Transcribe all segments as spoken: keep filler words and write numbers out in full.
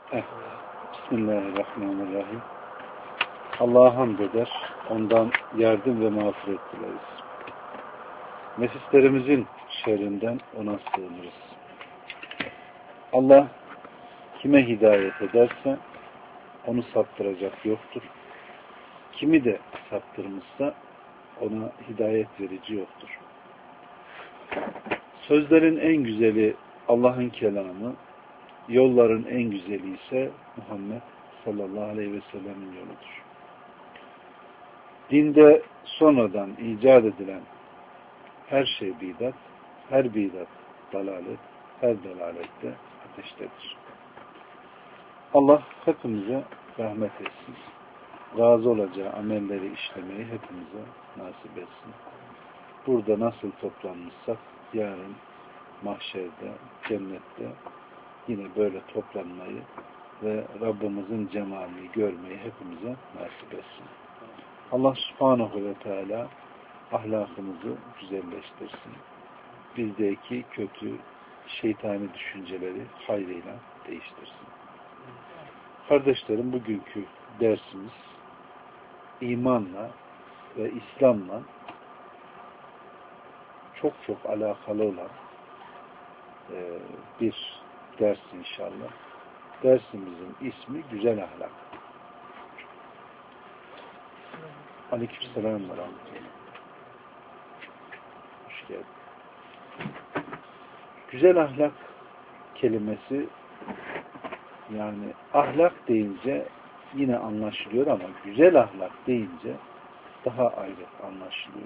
Evet. Bismillahirrahmanirrahim. Allah'a hamd eder, ondan yardım ve mağfiret dileriz. Nefislerimizin şerrinden ona sığınırız. Allah kime hidayet ederse onu saptıracak yoktur. Kimi de saptırmışsa ona hidayet verici yoktur. Sözlerin en güzeli Allah'ın kelamı, yolların en güzeli ise Muhammed sallallahu aleyhi ve sellem'in yoludur. Dinde sonradan icat edilen her şey bidat, her bidat dalalet, her dalalette ateştedir. Allah hepimize rahmet etsin. Razı olacağı amelleri işlemeyi hepimize nasip etsin. Burada nasıl toplanmışsak yarın mahşerde, cennette yine böyle toplanmayı ve Rabbimizin cemalini görmeyi hepimize nasip etsin. Allah subhanahu ve teala ahlakımızı güzelleştirsin. Bizdeki kötü şeytani düşünceleri hayrıyla değiştirsin. Kardeşlerim, bugünkü dersimiz imanla ve İslam'la çok çok alakalı olan e, bir ders inşallah. Dersimizin ismi güzel ahlak. Aleykümselam ve rahmetullah. Hoş geldin. Güzel ahlak kelimesi, yani ahlak deyince yine anlaşılıyor ama güzel ahlak deyince daha ayrı anlaşılıyor.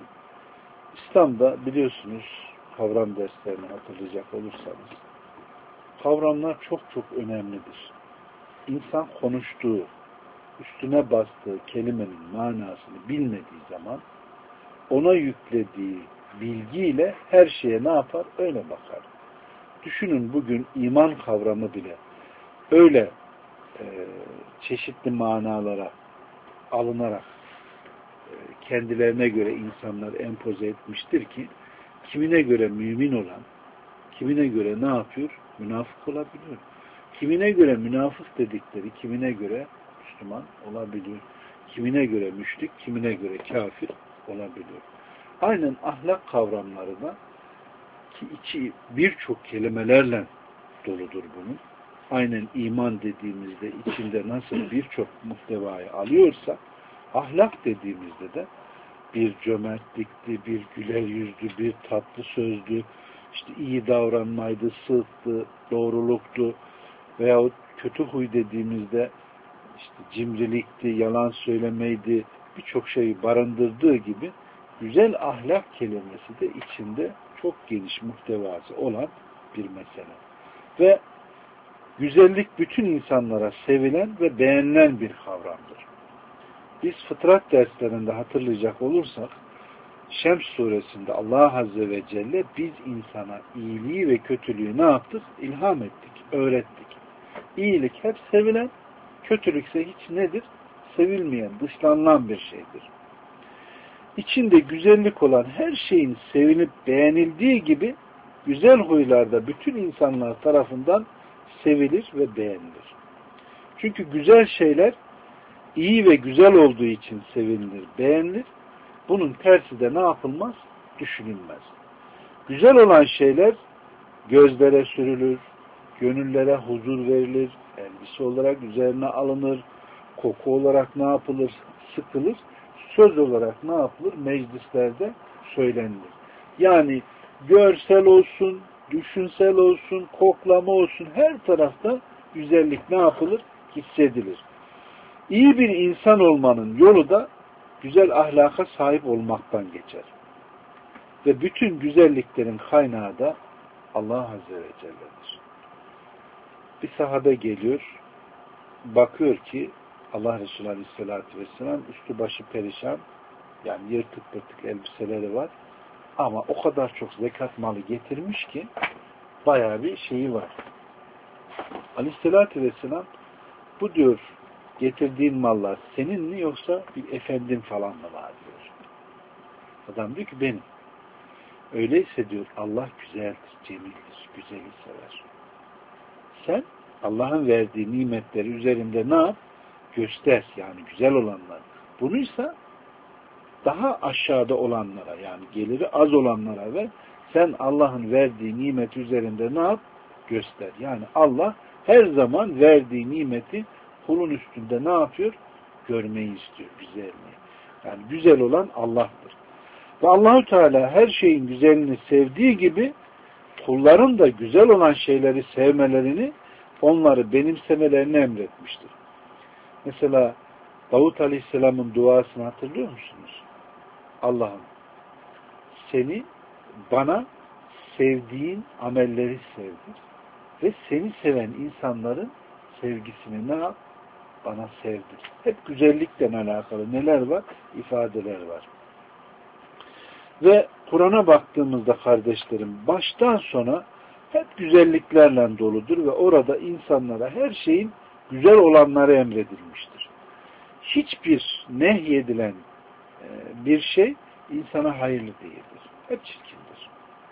İslam'da biliyorsunuz, kavram derslerini hatırlayacak olursanız, kavramlar çok çok önemlidir. İnsan konuştuğu, üstüne bastığı kelimenin manasını bilmediği zaman ona yüklediği bilgiyle her şeye ne yapar? Öyle bakar. Düşünün, bugün iman kavramı bile öyle e, çeşitli manalara alınarak e, kendilerine göre insanlar empoze etmiştir ki kimine göre mümin olan, kimine göre ne yapıyor? Münafık olabiliyor. Kimine göre münafık dedikleri, kimine göre Müslüman olabiliyor. Kimine göre müşrik, kimine göre kafir olabiliyor. Aynen ahlak kavramları da ki içi birçok kelimelerle doludur bunun. Aynen iman dediğimizde içinde nasıl birçok muhtevayı alıyorsa, ahlak dediğimizde de bir cömertlikti, bir güler yüzdü, bir tatlı sözdü, işte iyi davranmaydı, sıdktı, doğruluktu veyahut kötü huy dediğimizde işte cimrilikti, yalan söylemeydi, birçok şeyi barındırdığı gibi güzel ahlak kelimesi de içinde çok geniş muhtevası olan bir mesele. Ve güzellik bütün insanlara sevilen ve beğenilen bir kavramdır. Biz fıtrat derslerinde hatırlayacak olursak, Şems suresinde Allah Azze ve Celle biz insana iyiliği ve kötülüğü ne yaptık? İlham ettik, öğrettik. İyilik hep sevilen, kötülükse hiç nedir? Sevilmeyen, dışlanılan bir şeydir. İçinde güzellik olan her şeyin sevilip beğenildiği gibi güzel huylarda bütün insanlar tarafından sevilir ve beğenilir. Çünkü güzel şeyler iyi ve güzel olduğu için sevinilir, beğenilir. Bunun tersi de ne yapılmaz? Düşünülmez. Güzel olan şeyler gözlere sürülür, gönüllere huzur verilir, elbise olarak üzerine alınır, koku olarak ne yapılır? Sıkılır. Söz olarak ne yapılır? Meclislerde söylenir. Yani görsel olsun, düşünsel olsun, koklama olsun, her tarafta güzellik ne yapılır? Hissedilir. İyi bir insan olmanın yolu da güzel ahlaka sahip olmaktan geçer. Ve bütün güzelliklerin kaynağı da Allah Azze ve Celle'dir. Bir sahabe geliyor, bakıyor ki Allah Resulü Aleyhisselatü Vesselam üstü başı perişan, yani yırtık pırtık elbiseleri var ama o kadar çok zekat malı getirmiş ki bayağı bir şeyi var. Aleyhisselatü Vesselam, bu diyor getirdiğin mallar senin mi yoksa bir efendin falan mı var diyor. Adam diyor ki benim. Öyleyse diyor Allah güzeldir, cemildir, güzeli sever. Sen Allah'ın verdiği nimetleri üzerinde ne yap? Göster. Yani güzel olanlar. Bunuysa daha aşağıda olanlara, yani geliri az olanlara ver. Sen Allah'ın verdiği nimet üzerinde ne yap? Göster. Yani Allah her zaman verdiği nimeti kulun üstünde ne yapıyor? Görmeyi istiyor. Güzelliği. Yani güzel olan Allah'tır. Ve Allahu Teala her şeyin güzelini sevdiği gibi kulların da güzel olan şeyleri sevmelerini, onları benimsemelerini emretmiştir. Mesela Davut Aleyhisselam'ın duasını hatırlıyor musunuz? Allah'ım seni bana sevdiğin amelleri sevdir ve seni seven insanların sevgisini ne yap? Bana sevdir. Hep güzellikle alakalı neler var? İfadeler var. Ve Kur'an'a baktığımızda kardeşlerim baştan sona hep güzelliklerle doludur ve orada insanlara her şeyin güzel olanları emredilmiştir. Hiçbir nehyedilen bir şey insana hayırlı değildir. Hep çirkindir.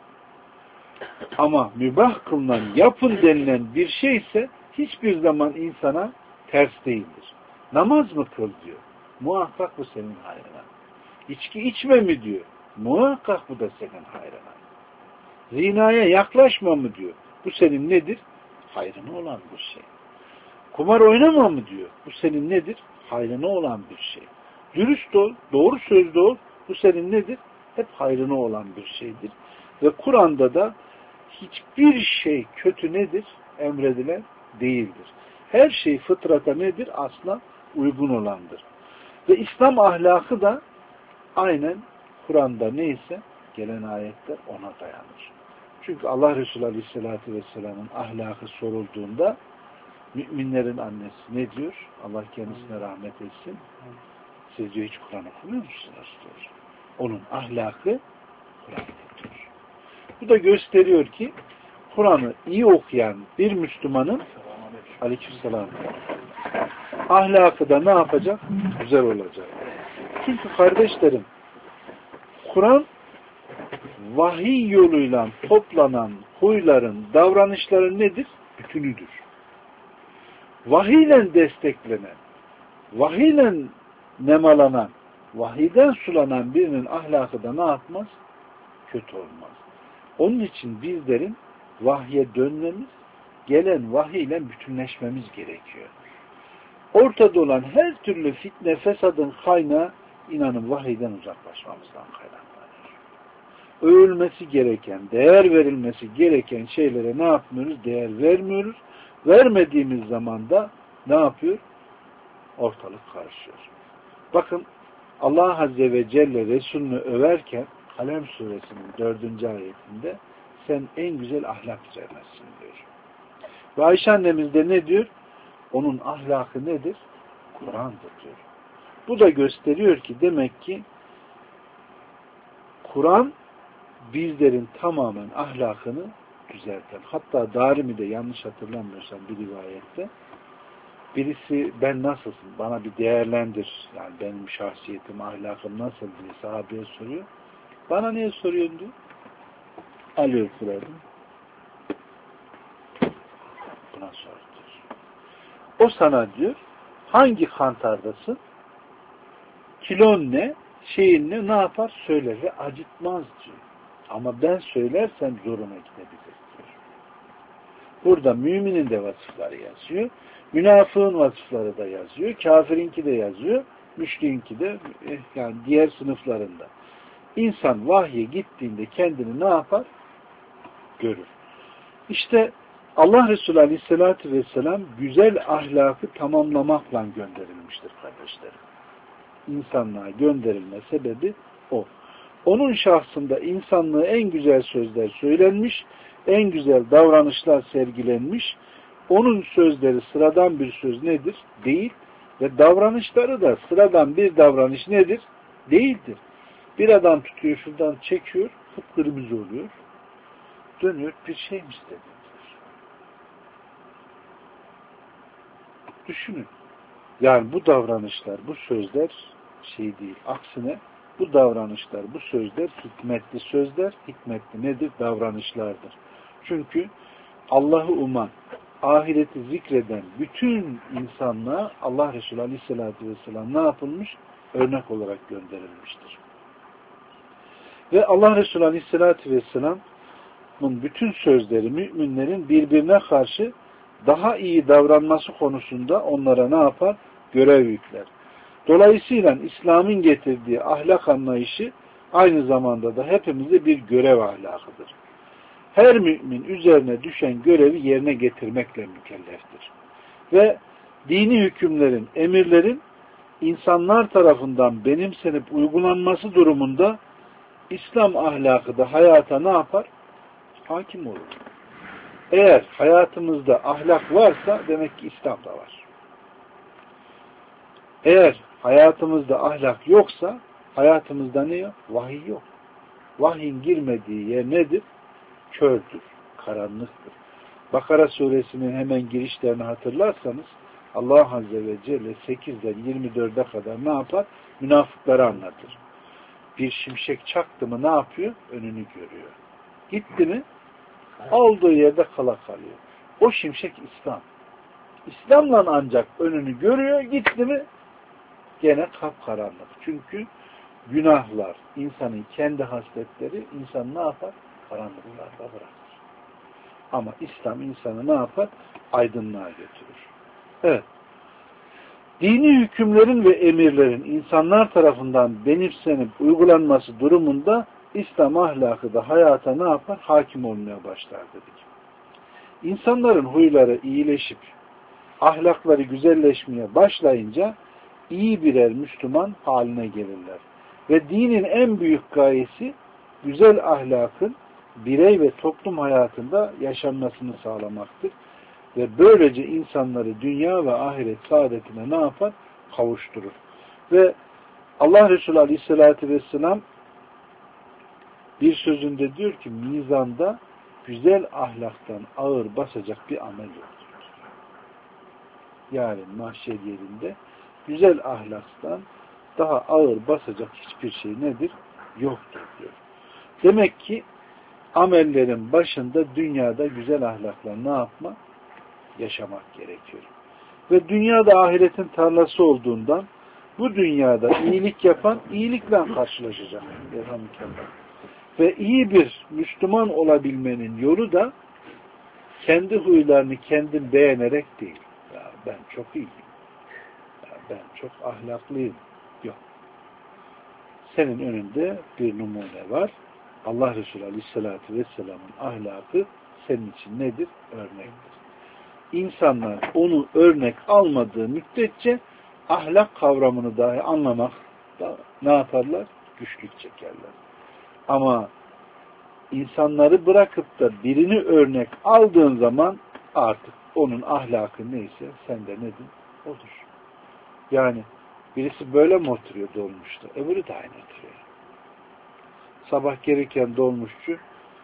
Ama mübah kılınan, yapın denilen bir şey ise hiçbir zaman insana ters değildir. Namaz mı kıl diyor? Muhakkak bu senin hayrına. İçki içme mi diyor? Muhakkak bu da senin hayrına. Zinaya yaklaşma mı diyor? Bu senin nedir? Hayrına olan bir şey. Kumar oynama mı diyor? Bu senin nedir? Hayrına olan bir şey. Dürüst ol, doğru sözlü ol. Bu senin nedir? Hep hayrına olan bir şeydir. Ve Kur'an'da da hiçbir şey kötü nedir? Emredilen değildir. Her şey fıtrata nedir? Asla uygun olandır. Ve İslam ahlakı da aynen Kur'an'da neyse gelen ayetler ona dayanır. Çünkü Allah Resulü Aleyhisselatü Vesselam'ın ahlakı sorulduğunda müminlerin annesi ne diyor? Allah kendisine rahmet etsin. Siz diyor hiç Kur'an okumuyor musunuz? Diyor. Onun ahlakı Kur'an'da diyor. Bu da gösteriyor ki Kur'an'ı iyi okuyan bir Müslümanın Aleykümselam ahlakı da ne yapacak? Güzel olacak. Çünkü kardeşlerim Kur'an vahiy yoluyla toplanan huyların, davranışların nedir? Bütünüdür. Vahiyle desteklenen, vahiyle nemalanan, vahiyden sulanan birinin ahlakı da ne yapmaz? Kötü olmaz. Onun için bizlerin vahye dönmemiz, gelen vahiyle bütünleşmemiz gerekiyor. Ortada olan her türlü fitne, fesadın kaynağı inanın vahiyden uzaklaşmamızdan kaynaklanıyor. Övülmesi gereken, değer verilmesi gereken şeylere ne yapmıyoruz? Değer vermiyoruz. Vermediğimiz zaman da ne yapıyor? Ortalık karışıyor. Bakın Allah Azze ve Celle Resulünü överken Kalem suresinin dördüncü ayetinde sen en güzel ahlak üzerinesin diyor. Ve Ayşe annemiz de ne diyor? Onun ahlakı nedir? Kur'an'dır diyor. Bu da gösteriyor ki demek ki Kur'an bizlerin tamamen ahlakını düzelten. Hatta Darimi'de yanlış hatırlamıyorsam bir rivayette birisi ben nasılsın? Bana bir değerlendir. Yani benim şahsiyetim, ahlakım nasıl diye sahabeye soruyor. Bana niye soruyorsun diyor. Alıyor Kur'an'ı. Buna sor diyor. O sana diyor hangi kantardasın? Kilon ne? Şeyin ne? Ne yapar? Söyler ve acıtmaz diyor. Ama ben söylersem zoruna gidebilir diyor. Burada müminin de vasıfları yazıyor. Münafığın vasıfları da yazıyor. Kafirinki de yazıyor. Müşriğinki de yani diğer sınıflarında. İnsan vahye gittiğinde kendini ne yapar? Görür. İşte Allah Resulü Aleyhisselatü Vesselam güzel ahlakı tamamlamakla gönderilmiştir kardeşlerim. İnsanlığa gönderilme sebebi o. Onun şahsında insanlığı en güzel sözler söylenmiş, en güzel davranışlar sergilenmiş. Onun sözleri sıradan bir söz nedir? Değil. Ve davranışları da sıradan bir davranış nedir? Değildir. Bir adam tutuyor, şuradan çekiyor, kıpkırmızı oluyor. Dönüyor, bir şey mi istedi? Düşünün. Yani bu davranışlar, bu sözler şey değil. Aksine bu davranışlar, bu sözler hikmetli sözler, hikmetli nedir? Davranışlardır. Çünkü Allah'ı uman, ahireti zikreden bütün insanlığa Allah Resulü Aleyhisselatü Vesselam ne yapılmış? Örnek olarak gönderilmiştir. Ve Allah Resulü Aleyhisselatü Vesselam'ın bütün sözleri müminlerin birbirine karşı daha iyi davranması konusunda onlara ne yapar? Görev yükler. Dolayısıyla İslam'ın getirdiği ahlak anlayışı aynı zamanda da hepimize bir görev ahlakıdır. Her mümin üzerine düşen görevi yerine getirmekle mükelleftir. Ve dini hükümlerin, emirlerin insanlar tarafından benimsenip uygulanması durumunda İslam ahlakı da hayata ne yapar? Hakim olur. Eğer hayatımızda ahlak varsa demek ki İslam da var. Eğer hayatımızda ahlak yoksa hayatımızda ne yok? Vahiy yok. Vahyin girmediği yer nedir? Kördür, karanlıktır. Bakara suresinin hemen girişlerini hatırlarsanız Allah Azze ve Celle sekizden yirmi dörde kadar ne yapar? Münafıkları anlatır. Bir şimşek çaktı mı ne yapıyor? Önünü görüyor. Gitti mi? Olduğu yerde kala kalıyor. O şimşek İslam. İslam'la ancak önünü görüyor. Gitti mi? Gene kapkaranlık. Çünkü günahlar, insanın kendi hasletleri insan ne yapar? Karanlıklarda bırakır. Ama İslam insanı ne yapar? Aydınlığa götürür. Evet. Dini hükümlerin ve emirlerin insanlar tarafından benimsenip uygulanması durumunda İslam ahlakı da hayata ne yapar? Hakim olmaya başlar dedik. İnsanların huyları iyileşip ahlakları güzelleşmeye başlayınca iyi birer Müslüman haline gelirler. Ve dinin en büyük gayesi güzel ahlakın birey ve toplum hayatında yaşanmasını sağlamaktır. Ve böylece insanları dünya ve ahiret saadetine ne yapar? Kavuşturur. Ve Allah Resulü Aleyhisselatü Vesselam bir sözünde diyor ki mizanda güzel ahlaktan ağır basacak bir amel yoktur. Yani mahşer yerinde güzel ahlaktan daha ağır basacak hiçbir şey nedir? Yoktur diyor. Demek ki amellerin başında dünyada güzel ahlakla ne yapma? Yaşamak gerekiyor. Ve dünyada ahiretin tarlası olduğundan bu dünyada iyilik yapan iyilikle karşılaşacak. Ve iyi bir Müslüman olabilmenin yolu da kendi huylarını kendin beğenerek değil. Ya ben çok iyiyim. Ya ben çok ahlaklıyım. Yok. Senin önünde bir numune var. Allah Resulü Aleyhisselatü Vesselam'ın ahlakı senin için nedir? Örnektir. İnsanlar onu örnek almadığı müddetçe ahlak kavramını dahi anlamak da ne yaparlar? Güçlük çekerler. Ama insanları bırakıp da birini örnek aldığın zaman artık onun ahlakı neyse sende nedir? Odur. Yani birisi böyle mi oturuyor dolmuşta? Öbürü de aynı oturuyor. Sabah gelirken dolmuşçu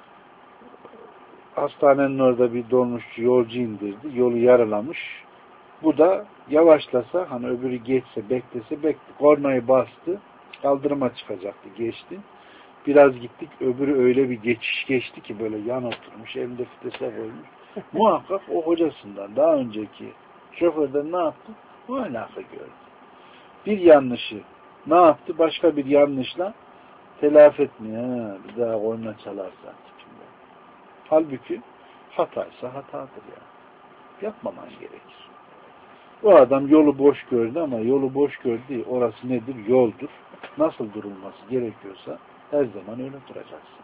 hastanenin orada bir dolmuşçu yolcu indirdi. Yolu yaralamış. Bu da yavaşlasa hani öbürü geçse beklese bekle. Kornayı bastı. Kaldırıma çıkacaktı. Geçti. Biraz gittik. Öbürü öyle bir geçiş geçti ki böyle yan oturmuş. Elinde fitese koymuş. Muhakkak o hocasından daha önceki şoförden ne yaptı? Bu alaka gördü. Bir yanlışı ne yaptı? Başka bir yanlışla telafi etmiyor. Ha, bir daha korna çalarsa. Halbuki hataysa hatadır ya. Yapmaman gerekir. O adam yolu boş gördü ama yolu boş gördü. Orası nedir? Yoldur. Nasıl durulması gerekiyorsa her zaman öyle duracaksın.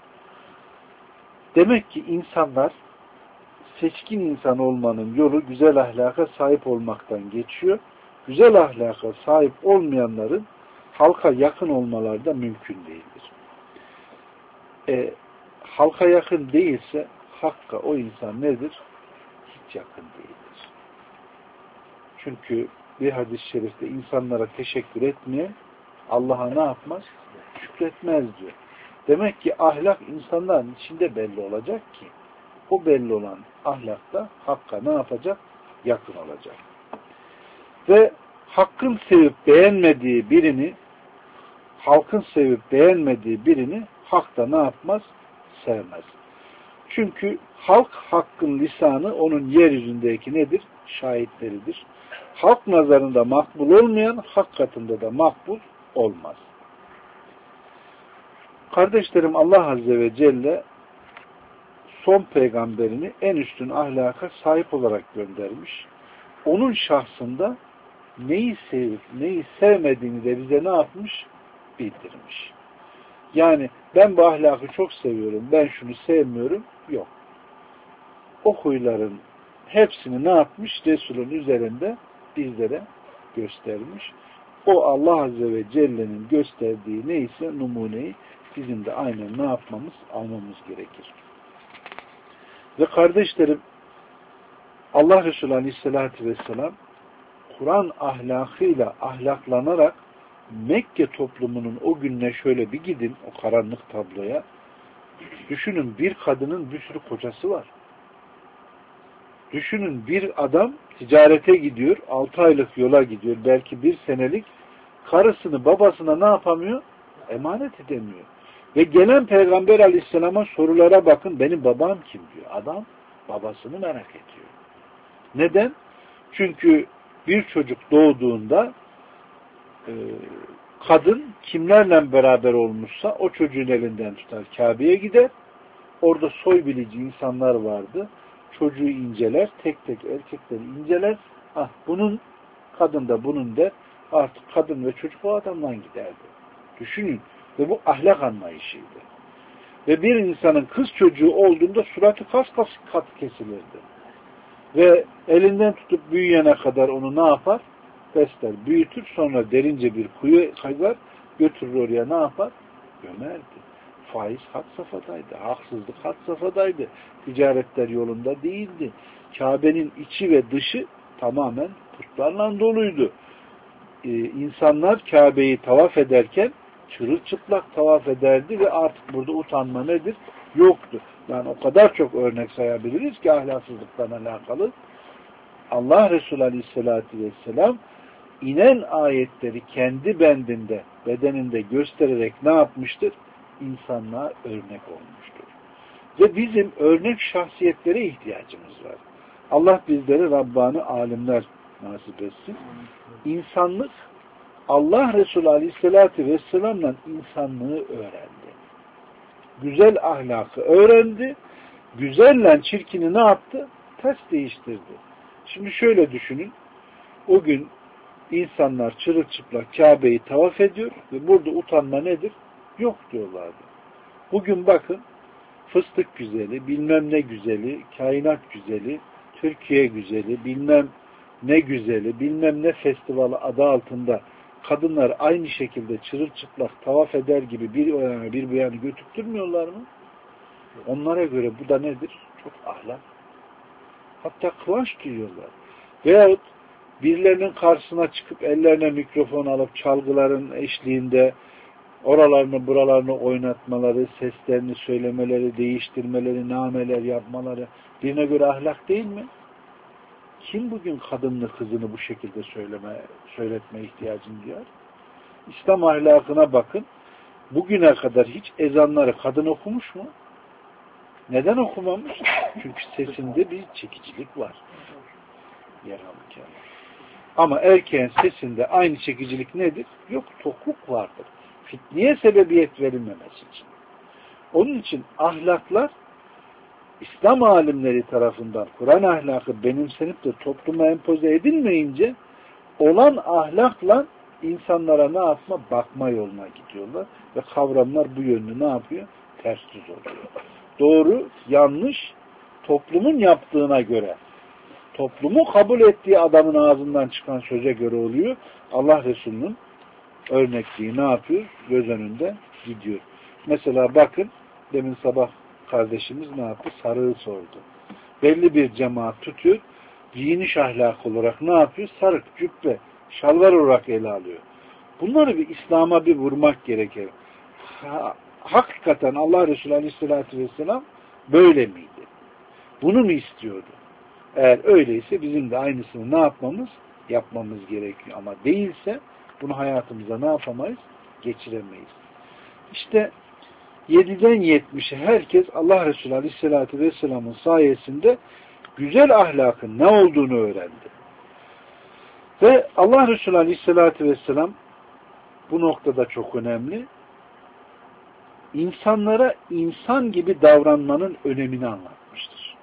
Demek ki insanlar seçkin insan olmanın yolu güzel ahlaka sahip olmaktan geçiyor. Güzel ahlaka sahip olmayanların halka yakın olmaları da mümkün değildir. E, halka yakın değilse hakka o insan nedir? Hiç yakın değildir. Çünkü bir hadis-i şerifte insanlara teşekkür etmeyen Allah'a ne yapmaz? Şükretmez diyor. Demek ki ahlak insanların içinde belli olacak ki o belli olan ahlakta hakka ne yapacak? Yakın olacak. Ve hakkın sevip beğenmediği birini halkın sevip beğenmediği birini hak da ne yapmaz? Sevmez. Çünkü halk hakkın lisanı onun yeryüzündeki nedir? Şahitleridir. Halk nazarında makbul olmayan hak katında da makbul olmaz. Kardeşlerim, Allah Azze ve Celle son peygamberini en üstün ahlaka sahip olarak göndermiş. Onun şahsında neyi sevip neyi sevmediğini de bize ne yapmış? Bildirmiş. Yani ben bu ahlakı çok seviyorum, ben şunu sevmiyorum. Yok. O huyların hepsini ne yapmış? Resul'ün üzerinde bizlere göstermiş. O Allah Azze ve Celle'nin gösterdiği neyse numuneyi bizim de aynen ne yapmamız? Almamız gerekir. Ve kardeşlerim, Allah Resulü Aleyhisselatü Vesselam Kur'an ahlakıyla ahlaklanarak Mekke toplumunun o gününe şöyle bir gidin, o karanlık tabloya. Düşünün, bir kadının bir sürü kocası var. Düşünün, bir adam ticarete gidiyor, altı aylık yola gidiyor, belki bir senelik, karısını babasına ne yapamıyor? Emanet edemiyor. Ve gelen Peygamber Aleyhisselam'a sorulara bakın, benim babam kim diyor. Adam babasını merak ediyor. Neden? Çünkü bir çocuk doğduğunda e, kadın kimlerle beraber olmuşsa o çocuğun elinden tutar, Kabe'ye gider. Orada soy bilici insanlar vardı. Çocuğu inceler, tek tek erkekleri inceler. Ah, bunun, kadın da bunun der. Artık kadın ve çocuk o adamdan giderdi. Düşünün. Ve bu ahlak anlayışıydı. Ve bir insanın kız çocuğu olduğunda suratı kas kas kat kesilirdi. Ve elinden tutup büyüyene kadar onu ne yapar? Besler, büyütür, sonra derince bir kuyu kazar, götürür oraya ne yapar? Gömerdi. Faiz had safhadaydı, haksızlık had safhadaydı, ticaretler yolunda değildi. Kabe'nin içi ve dışı tamamen putlarla doluydu. Ee, insanlar Kabe'yi tavaf ederken çırılçıplak tavaf ederdi ve artık burada utanma nedir? Yoktu. Yani o kadar çok örnek sayabiliriz ki ahlaksızlıktan alakalı. Allah Resulü Aleyhisselatü Vesselam inen ayetleri kendi bendinde, bedeninde göstererek ne yapmıştır? İnsanlığa örnek olmuştur. Ve bizim örnek şahsiyetlere ihtiyacımız var. Allah bizlere Rabbani alimler nasip etsin. İnsanlık, Allah Resulü Aleyhisselatü Vesselam'la insanlığı öğrendi. Güzel ahlakı öğrendi. Güzelle çirkini ne yaptı? Ters değiştirdi. Şimdi şöyle düşünün. O gün insanlar çırılçıplak Kabe'yi tavaf ediyor ve burada utanma nedir? Yok diyorlardı. Bugün bakın, fıstık güzeli, bilmem ne güzeli, kainat güzeli, Türkiye güzeli, bilmem ne güzeli, bilmem ne festivali adı altında kadınlar aynı şekilde çırılçıplak tavaf eder gibi bir o yana bir bu yana götürtmüyorlar mı? Onlara göre bu da nedir? Çok ahlak. Hatta kıvanç duyuyorlar. Veyahut birilerinin karşısına çıkıp ellerine mikrofon alıp çalgıların eşliğinde oralarını buralarını oynatmaları, seslerini söylemeleri, değiştirmeleri, nameler yapmaları birine göre ahlak değil mi? Kim bugün kadınını, kızını bu şekilde söyleme, söyletme ihtiyacını duyar? İslam ahlakına bakın. Bugüne kadar hiç ezanları kadın okumuş mu? Neden okumamış? Çünkü sesinde bir çekicilik var. Ama erkeğin sesinde aynı çekicilik nedir? Yok, tokluk vardır. Fitneye sebebiyet verilmemesi için. Onun için ahlaklar İslam alimleri tarafından Kur'an ahlakı benimsenip de topluma empoze edilmeyince olan ahlakla insanlara ne yapma? Bakma yoluna gidiyorlar. Ve kavramlar bu yönlü ne yapıyor? Ters düz oluyor. Doğru, yanlış, toplumun yaptığına göre, toplumu kabul ettiği adamın ağzından çıkan söze göre oluyor. Allah Resulü'nün örnekliği ne yapıyor? Göz önünde gidiyor. Mesela bakın, demin sabah kardeşimiz ne yaptı? Sarığı sordu. Belli bir cemaat tutuyor, giyiniş ahlakı olarak ne yapıyor? Sarık, cübbe, şalvar olarak ele alıyor. Bunları bir İslam'a bir vurmak gerekir. Ha, hakikaten Allah Resulü Aleyhisselatü Vesselam böyle miydi? Bunu mu istiyordu? Eğer öyleyse bizim de aynısını ne yapmamız? Yapmamız gerekiyor. Ama değilse bunu hayatımıza ne yapamayız? Geçiremeyiz. İşte yediden yetmişe herkes Allah Resulü Aleyhisselatü Vesselam'ın sayesinde güzel ahlakın ne olduğunu öğrendi. Ve Allah Resulü Aleyhisselatü Vesselam bu noktada çok önemli. İnsanlara insan gibi davranmanın önemini anlatmıştır.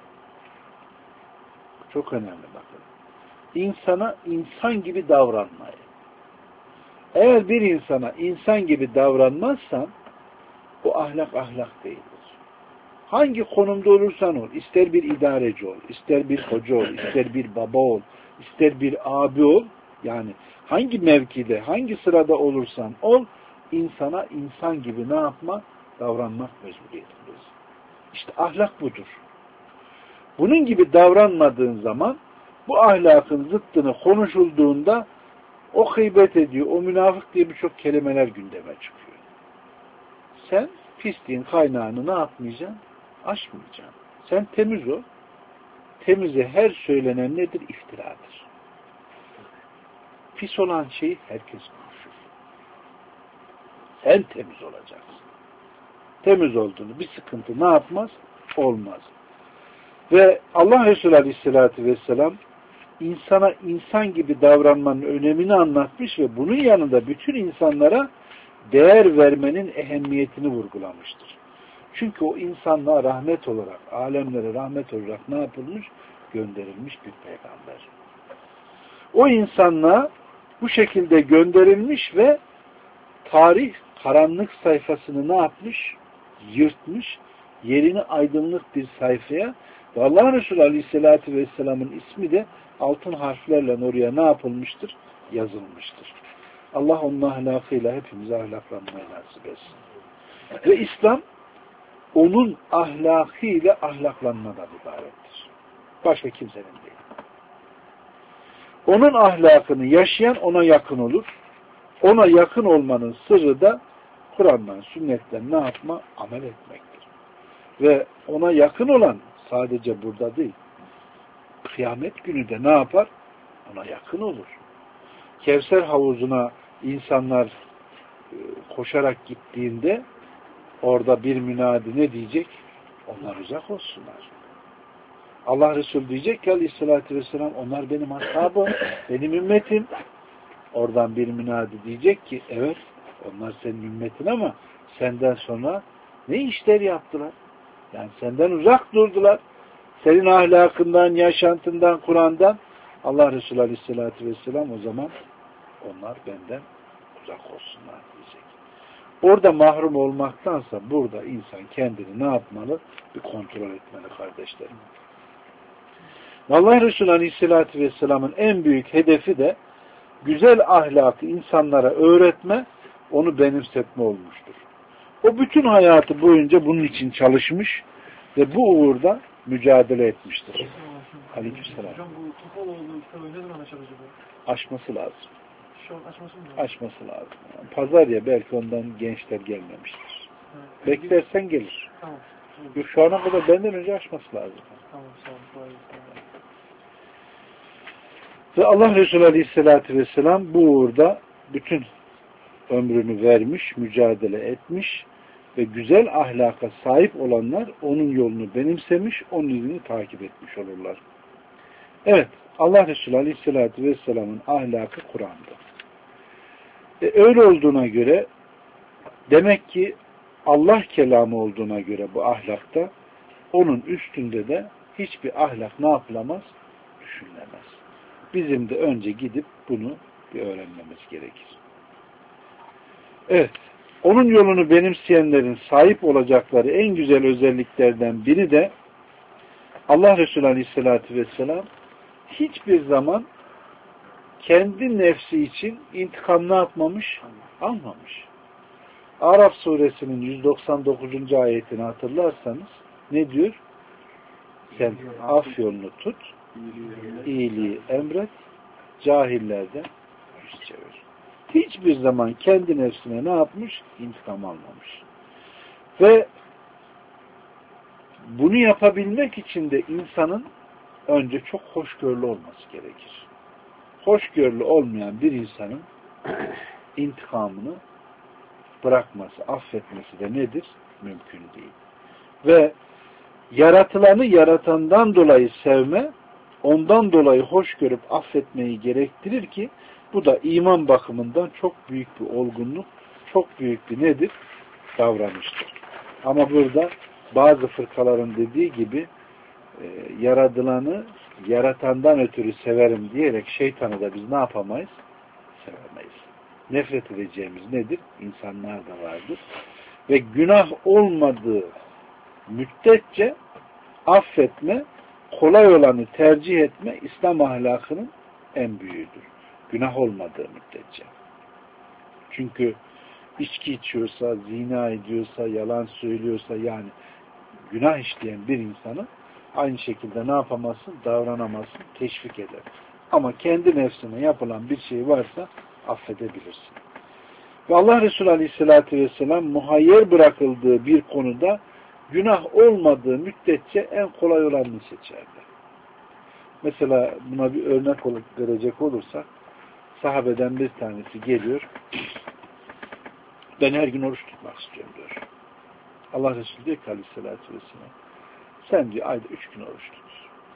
Çok önemli bakın. İnsana insan gibi davranmayı. Eğer bir insana insan gibi davranmazsan bu ahlak ahlak değildir. Hangi konumda olursan ol, ister bir idareci ol, ister bir hoca ol, ister bir baba ol, ister bir abi ol, yani hangi mevkide, hangi sırada olursan ol, insana insan gibi ne yapma? Davranmak mecburiyetindeyiz. İşte ahlak budur. Bunun gibi davranmadığın zaman bu ahlakın zıttını konuşulduğunda o gıybet ediyor, o münafık diye birçok kelimeler gündeme çıkıyor. Sen pisliğin kaynağını ne yapmayacaksın? Aşmayacaksın. Sen temiz ol. Temize her söylenen nedir? İftiradır. Pis olan şeyi herkes konuşur. Sen temiz olacaksın. Temiz olduğunu bir sıkıntı ne yapmaz? Olmaz. Ve Allah Resulü Aleyhisselatü Vesselam insana insan gibi davranmanın önemini anlatmış ve bunun yanında bütün insanlara değer vermenin ehemmiyetini vurgulamıştır. Çünkü o insanlığa rahmet olarak, alemlere rahmet olarak ne yapılmış? Gönderilmiş bir peygamber. O insanlığa bu şekilde gönderilmiş ve tarih karanlık sayfasını ne yapmış? Yırtmış, yerini aydınlık bir sayfaya ve Allah Resulü Aleyhisselatü Vesselam'ın ismi de altın harflerle oraya ne yapılmıştır? Yazılmıştır. Allah onun ahlakıyla hepimize ahlaklanmayı nasip etsin. Ve İslam onun ahlakıyla ahlaklanmadan ibarettir. Başka kimsenin değil. Onun ahlakını yaşayan ona yakın olur. Ona yakın olmanın sırrı da Kur'an'dan, sünnetten ne yapma? Amel etmektir. Ve ona yakın olan sadece burada değil. Kıyamet günü de ne yapar? Ona yakın olur. Kevser havuzuna insanlar koşarak gittiğinde orada bir münadi ne diyecek? Onlar uzak olsunlar. Allah Resulü diyecek ki Aleyhisselatü Vesselam onlar benim ashabım, benim ümmetim. Oradan bir münadi diyecek ki evet onlar senin ümmetin ama senden sonra ne işler yaptılar? Yani senden uzak durdular. Senin ahlakından, yaşantından, Kur'an'dan Allah Resulü Aleyhisselatü Vesselam o zaman onlar benden uzak olsunlar diyecek. Orada mahrum olmaktansa burada insan kendini ne yapmalı? Bir kontrol etmeli kardeşlerim. Allah Resulü Aleyhisselatü Vesselam'ın en büyük hedefi de güzel ahlakı insanlara öğretme, onu benimsetme olmuştur. O bütün hayatı boyunca bunun için çalışmış ve bu uğurda mücadele etmiştir. Aleykümselam. Hocam bu topal olduğu kitabı ne zaman açar acaba? Aşması lazım. Şu an açması mı? Açması lazım. Yani pazar ya belki ondan gençler gelmemiştir. Evet. Beklersen gelir. Tamam. Yok, şu ana kadar benden önce açması lazım. Tamam, sağ olun. Ve Allah Resulü Aleyhisselatü Vesselam bu uğurda bütün ömrünü vermiş, mücadele etmiş ve güzel ahlaka sahip olanlar onun yolunu benimsemiş, onun izini takip etmiş olurlar. Evet, Allah Resulü Aleyhisselatü Vesselam'ın ahlakı Kur'an'da. E, öyle olduğuna göre demek ki Allah kelamı olduğuna göre bu ahlakta onun üstünde de hiçbir ahlak ne yapılamaz? Düşünülemez. Bizim de önce gidip bunu bir öğrenmemiz gerekir. Evet, onun yolunu benimseyenlerin sahip olacakları en güzel özelliklerden biri de Allah Resulü Aleyhisselatü Vesselam hiçbir zaman kendi nefsi için intikam ne yapmamış? Almamış. Araf suresinin yüz doksan dokuzuncu ayetini hatırlarsanız ne diyor? Sen af yolunu tut, iyiliği emret, cahillerden yüz çevir. Hiçbir zaman kendi nefsine ne yapmış? İntikam almamış. Ve bunu yapabilmek için de insanın önce çok hoşgörülü olması gerekir. Hoşgörülü olmayan bir insanın intikamını bırakması, affetmesi de nedir? mümkün değil. Ve yaratılanı yaratandan dolayı sevme, ondan dolayı hoş görüp affetmeyi gerektirir ki bu da iman bakımından çok büyük bir olgunluk, çok büyük bir nedir? Davranıştır. Ama burada bazı fırkaların dediği gibi e, yaratılanı yaratandan ötürü severim diyerek şeytanı da biz ne yapamayız? Sevemeyiz. Nefret edeceğimiz nedir? İnsanlar da vardır. Ve günah olmadığı müddetçe affetme, kolay olanı tercih etme İslam ahlakının en büyüğüdür. Günah olmadığı müddetçe. Çünkü içki içiyorsa, zina ediyorsa, yalan söylüyorsa yani günah işleyen bir insanı aynı şekilde ne yapamazsın? Davranamazsın, teşvik eder. Ama kendi nefsine yapılan bir şey varsa affedebilirsin. Ve Allah Resulü Aleyhisselatü Vesselam muhayyer bırakıldığı bir konuda günah olmadığı müddetçe en kolay olanını seçerdi. Mesela buna bir örnek olarak verecek olursak sahabeden bir tanesi geliyor. Ben her gün oruç tutmak istiyorum diyor. Allah Resulü diyor ki Aleyhisselatü Vesselam sen diyor ayda üç gün oruç tut.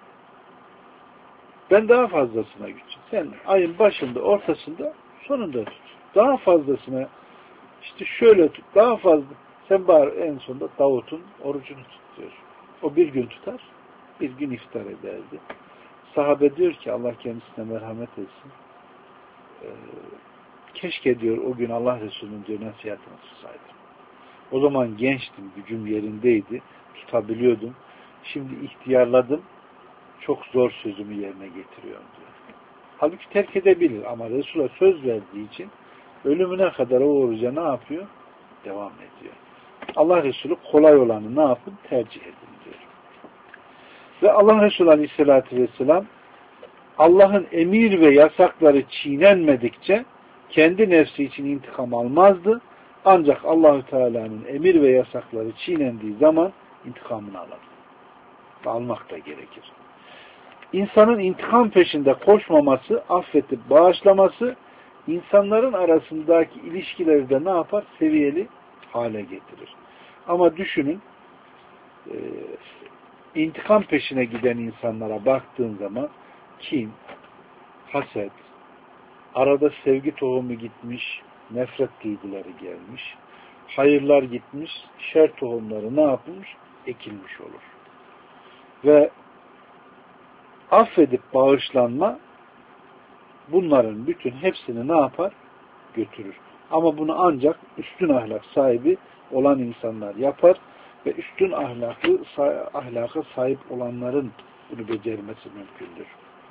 Ben daha fazlasına gideceğim. Sen ayın başında, ortasında, sonunda tut. Daha fazlasına işte şöyle tut. Daha fazla. Sen bari en sonunda Davut'un orucunu tut diyor. O bir gün tutar. Bir gün iftar ederdi. Sahabe diyor ki Allah kendisine merhamet etsin. Ee, keşke diyor o gün Allah Resulü'nün diyor nasihatini tutsaydım. O zaman gençtim. Gücüm yerindeydi. Tutabiliyordum. Şimdi ihtiyarladım. Çok zor sözümü yerine getiriyorum diyor. Halbuki terk edebilir ama Resul'a söz verdiği için ölümüne kadar o oruca ne yapıyor? Devam ediyor. Allah Resulü kolay olanı ne yapın? Tercih edin diyor. Ve Allah Resulü Aleyhisselatü Vesselam Allah'ın emir ve yasakları çiğnenmedikçe kendi nefsi için intikam almazdı. Ancak Allahü Teala'nın emir ve yasakları çiğnendiği zaman intikamını alır. Ve almak da gerekir. İnsanın intikam peşinde koşmaması, affetip bağışlaması, insanların arasındaki ilişkileri de ne yapar? Seviyeli hale getirir. Ama düşünün, e, intikam peşine giden insanlara baktığın zaman kin, haset, arada sevgi tohumu gitmiş, nefret duyguları gelmiş, hayırlar gitmiş, şer tohumları ne yapılmış? Ekilmiş olur. Ve affedip bağışlanma bunların bütün hepsini ne yapar? Götürür. Ama bunu ancak üstün ahlak sahibi olan insanlar yapar ve üstün ahlakı, ahlaka sahip olanların bunu becermesi mümkündür.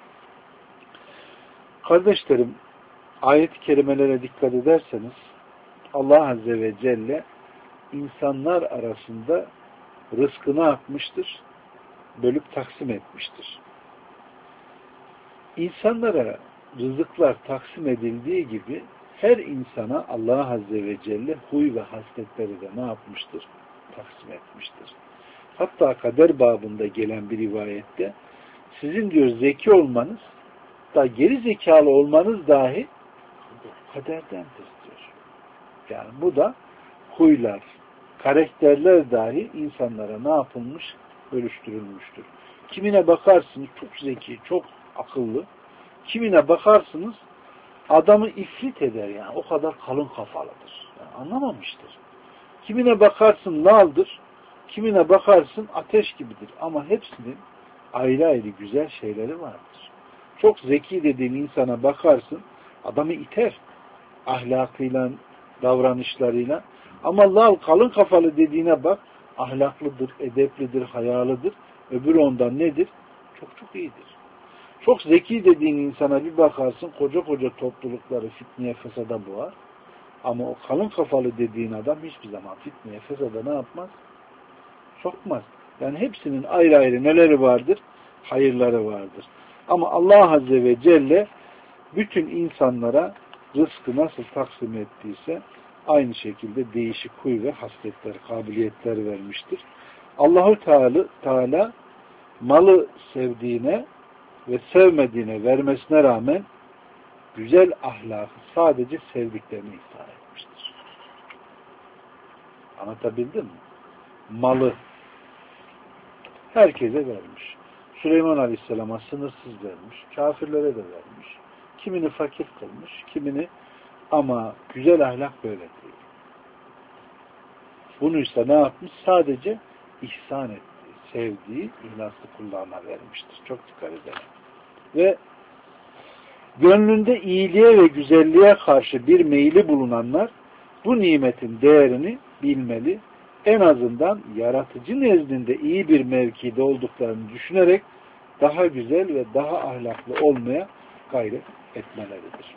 Kardeşlerim, ayet-i kerimelere dikkat ederseniz Allah Azze ve Celle insanlar arasında rızkı ne yapmıştır? Bölüp taksim etmiştir. İnsanlara rızıklar taksim edildiği gibi her insana Allah Azze ve Celle huy ve hasletleri de ne yapmıştır? Taksim etmiştir. Hatta kader babında gelen bir rivayette sizin diyor zeki olmanız da geri zekalı olmanız dahi kaderdendir diyor. Yani bu da huylar, karakterler dahi insanlara ne yapılmış? Bölüştürülmüştür. Kimine bakarsınız çok zeki, çok akıllı. Kimine bakarsınız adamı ifrit eder yani. O kadar kalın kafalıdır. Yani anlamamıştır. Kimine bakarsın laldır. Kimine bakarsın ateş gibidir. Ama hepsinin ayrı ayrı güzel şeyleri vardır. Çok zeki dediğin insana bakarsın adamı iter. Ahlakıyla, davranışlarıyla. Ama lal kalın kafalı dediğine bak ahlaklıdır, edeplidir, hayalıdır. Öbürü ondan nedir? Çok çok iyidir. Çok zeki dediğin insana bir bakarsın koca koca toplulukları fitneye fesada boğar. Ama o kalın kafalı dediğin adam hiçbir zaman fitneye fesada ne yapmaz? Sokmaz. Yani hepsinin ayrı ayrı neleri vardır? Hayırları vardır. Ama Allah Azze ve Celle bütün insanlara rızkı nasıl taksim ettiyse aynı şekilde değişik huy ve hasletler, kabiliyetler vermiştir. Allahu Teala, Teala malı sevdiğine ve sevmediğine vermesine rağmen güzel ahlakı sadece sevdiklerine ihsan etmiştir. Anlatabildim mi? malı herkese vermiş. Süleyman Aleyhisselam'a sınırsız vermiş. Kafirlere de vermiş. Kimini fakir kılmış, kimini ama güzel ahlak böyle değil. Bunu ise ne yapmış? Sadece ihsan ettiği, sevdiği, ihlaslı kullarına vermiştir. Çok dikkat edelim. Ve gönlünde iyiliğe ve güzelliğe karşı bir meyli bulunanlar bu nimetin değerini bilmeli. En azından yaratıcı nezdinde iyi bir mevkide olduklarını düşünerek daha güzel ve daha ahlaklı olmaya gayret etmeleridir.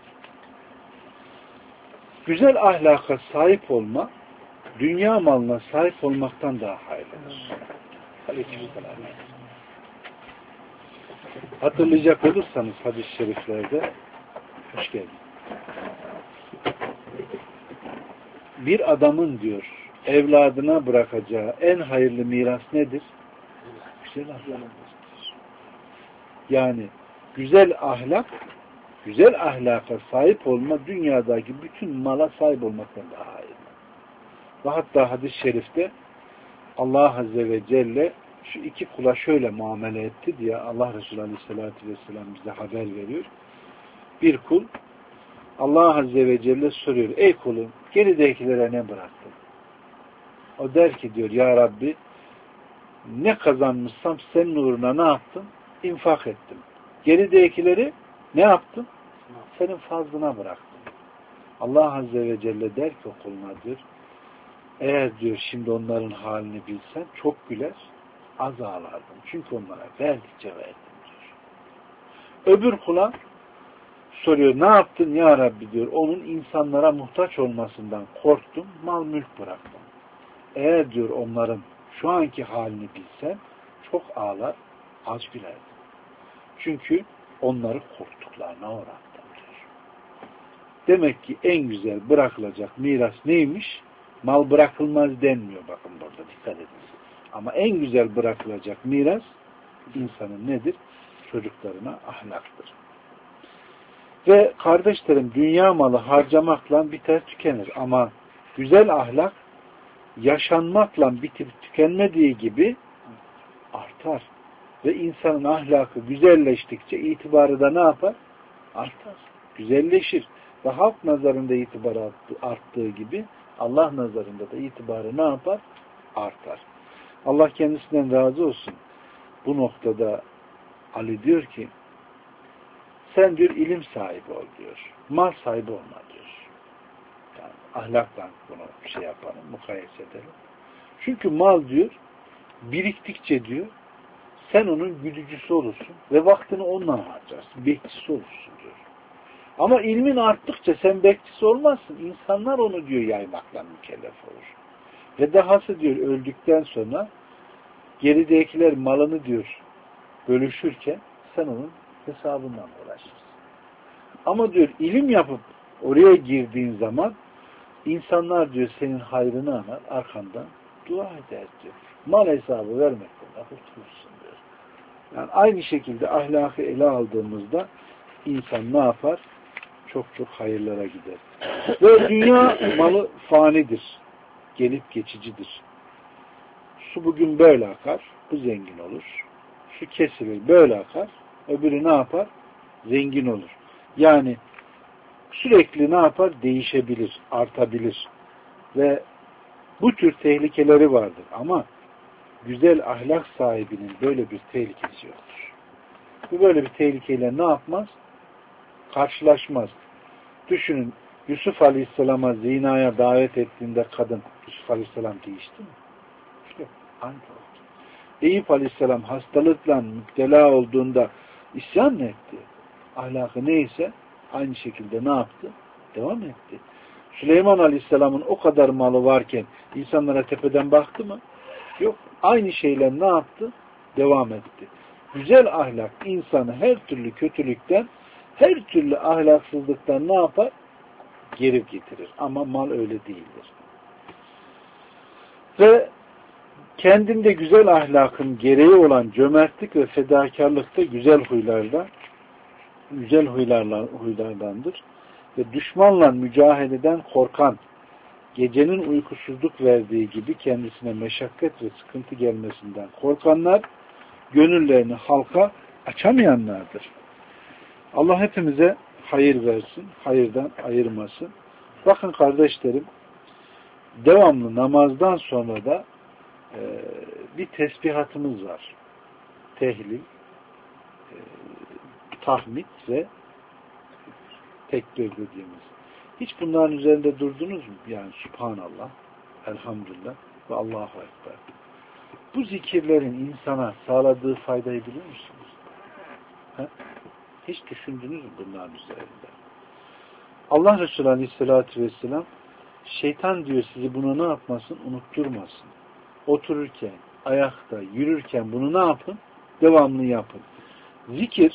Güzel ahlaka sahip olma, dünya malına sahip olmaktan daha hayırlıdır. Aleykümselam. Hatırlayacak olursanız hadis-i şeriflerde, hoş geldin. Bir adamın diyor, evladına bırakacağı en hayırlı miras nedir? Güzel ahlak. Yani güzel ahlak, güzel ahlaka sahip olma dünyadaki bütün mala sahip olmaktan daha hayırlı. Ve hatta hadis-i şerifte Allah Azze ve Celle şu iki kula şöyle muamele etti diye Allah Resulü Aleyhisselatü Vesselam bize haber veriyor. Bir kul Allah Azze ve Celle soruyor. Ey kulum geridekilere ne bıraktın? O der ki diyor ya Rabbi ne kazanmışsam senin uğruna ne yaptım? İnfak ettim. Geridekileri ne yaptım? Senin fazlına bıraktım. Allah Azze ve Celle der ki o kuluna diyor eğer diyor şimdi onların halini bilsen çok güler az ağlardın. Çünkü onlara verdikçe verdim diyor. Öbür kula soruyor ne yaptın ya Rabbi diyor onun insanlara muhtaç olmasından korktum mal mülk bıraktım. Eğer diyor onların şu anki halini bilsen çok ağlar az gülerdim. Çünkü onları korktuklarına uğrattım diyor. Demek ki en güzel bırakılacak miras neymiş? Mal bırakılmaz denmiyor bakın burada dikkat edin. Ama en güzel bırakılacak miras insanın nedir? Çocuklarına ahlaktır. Ve kardeşlerim dünya malı harcamakla biter tükenir ama güzel ahlak yaşanmakla bitip tükenmediği gibi artar. Ve insanın ahlakı güzelleştikçe itibarı da ne yapar? Artar. Güzelleşir. Ve halk nazarında itibarı arttığı gibi Allah nazarında da itibarı ne yapar? Artar. Allah kendisinden razı olsun. Bu noktada Ali diyor ki sen diyor ilim sahibi ol diyor. Mal sahibi olma diyor. Yani ahlakla bunu şey yapalım, mukayese edelim. Çünkü mal diyor biriktikçe diyor sen onun güdücüsü olursun ve vaktini onunla harcarsın. Bekçisi olursun diyor. Ama ilmin arttıkça sen bekçisi olmazsın. İnsanlar onu diyor yaymakla mükellef olur. Ve dahası diyor öldükten sonra geridekiler malını diyor bölüşürken sen onun hesabından uğraşırsın. Ama diyor ilim yapıp oraya girdiğin zaman insanlar diyor senin hayrını anar, arkandan dua eder diyor. Mal hesabı vermekten kurtulursun diyor. Yani aynı şekilde ahlakı ele aldığımızda insan ne yapar? Çok çok hayırlara gider. Ve dünya malı fanidir. Gelip geçicidir. Su bugün böyle akar, bu zengin olur. Su kesilir, böyle akar, öbürü ne yapar? Zengin olur. Yani sürekli ne yapar? Değişebilir, artabilir. Ve bu tür tehlikeleri vardır. Ama güzel ahlak sahibinin böyle bir tehlikesi yoktur. Bu böyle bir tehlikeyle ne yapmaz? Karşılaşmaz. Düşünün, Yusuf Aleyhisselam'a zinaya davet ettiğinde kadın, Yusuf Aleyhisselam değişti mi? İşte aynı oldu. Eyüp Aleyhisselam hastalıkla müptela olduğunda isyan mı etti? Ahlakı neyse aynı şekilde ne yaptı? Devam etti. Süleyman Aleyhisselam'ın o kadar malı varken insanlara tepeden baktı mı? Yok. Aynı şeyler ne yaptı? Devam etti. Güzel ahlak insanı her türlü kötülükten, her türlü ahlaksızlıktan ne yapar? Geri getirir. Ama mal öyle değildir. Ve kendinde güzel ahlakın gereği olan cömertlik ve fedakarlıkta güzel huylarla, güzel huylarla, huylardandır. Ve düşmanla mücadeleden korkan gecenin uykusuzluk verdiği gibi kendisine meşakkat ve sıkıntı gelmesinden korkanlar, gönüllerini halka açamayanlardır. Allah hepimize hayır versin, hayırdan ayırmasın. Bakın kardeşlerim, devamlı namazdan sonra da e, bir tesbihatımız var. Tehlil, e, tahmid ve tekbir dediğimiz. Hiç bunların üzerinde durdunuz mu? Yani Subhanallah, Elhamdülillah ve Allahu Ekber. Bu zikirlerin insana sağladığı faydayı biliyor musunuz? He? Hiç düşündünüz mü bunların üzerinde? Allah Resulü Aleyhisselatü Vesselam şeytan diyor sizi bunu ne yapmasın? Unutturmasın. Otururken, ayakta, yürürken bunu ne yapın? Devamlı yapın. Zikir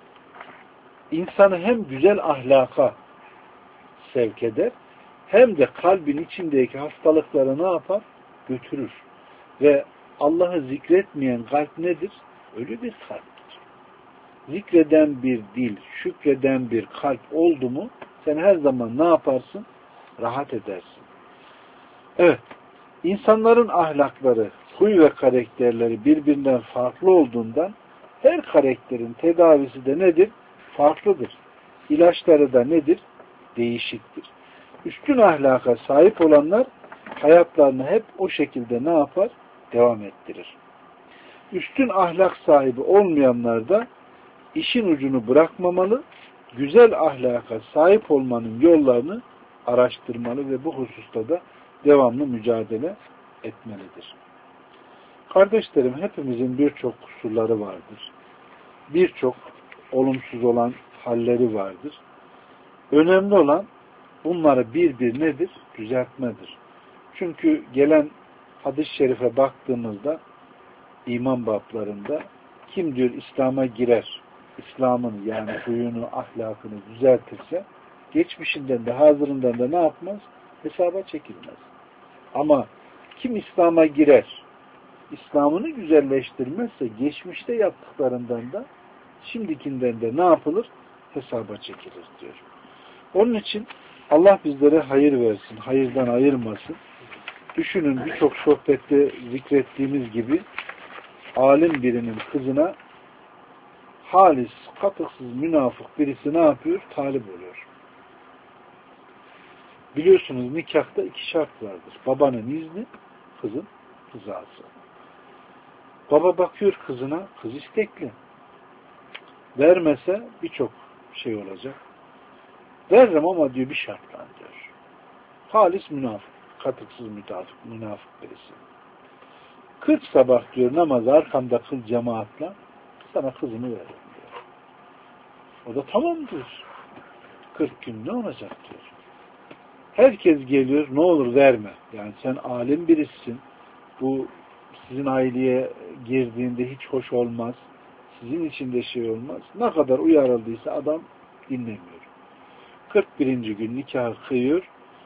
insanı hem güzel ahlaka sevk eder, hem de kalbin içindeki hastalıkları ne yapar? Götürür. Ve Allah'ı zikretmeyen kalp nedir? Ölü bir kalptir. Zikreden bir dil, şükreden bir kalp oldu mu, sen her zaman ne yaparsın? Rahat edersin. Evet, insanların ahlakları, huy ve karakterleri birbirinden farklı olduğundan her karakterin tedavisi de nedir? Farklıdır. İlaçları da nedir? Değişiktir. Üstün ahlaka sahip olanlar hayatlarını hep o şekilde ne yapar? Devam ettirir. Üstün ahlak sahibi olmayanlar da işin ucunu bırakmamalı, güzel ahlaka sahip olmanın yollarını araştırmalı ve bu hususta da devamlı mücadele etmelidir. Kardeşlerim, hepimizin birçok kusurları vardır. Birçok olumsuz olan halleri vardır. Önemli olan bunları bir bir nedir? Düzeltmedir. Çünkü gelen hadis-i şerife baktığımızda iman bablarında kim diyor İslam'a girer, İslam'ın yani huyunu, ahlakını düzeltirse geçmişinden de hazırından da ne yapmaz? Hesaba çekilmez. Ama kim İslam'a girer, İslam'ını güzelleştirmezse geçmişte yaptıklarından da şimdikinden de ne yapılır? Hesaba çekilir diyor. Onun için Allah bizlere hayır versin, hayırdan ayırmasın. Düşünün, birçok sohbette zikrettiğimiz gibi alim birinin kızına halis, katıksız, münafık birisi ne yapıyor? Talip oluyor. Biliyorsunuz nikahta iki şart vardır. Babanın izni, kızın rızası. Baba bakıyor kızına, kız istekli. Vermese birçok şey olacak. Veririm ama diyor bir şartla diyor. Halis münafık, katıksız münafık, münafık birisi. Kırk sabah diyor namazı arkamda kıl cemaatla, sana kızımı veririm diyor. O da tamam diyor. Kırk gün ne olacak diyor. Herkes geliyor, ne olur verme. Yani sen alim birisin. Bu sizin aileye girdiğinde hiç hoş olmaz. Sizin için de şey olmaz. Ne kadar uyarıldıysa adam dinlemiyor. kırk birinci gün nikahı kıyıyor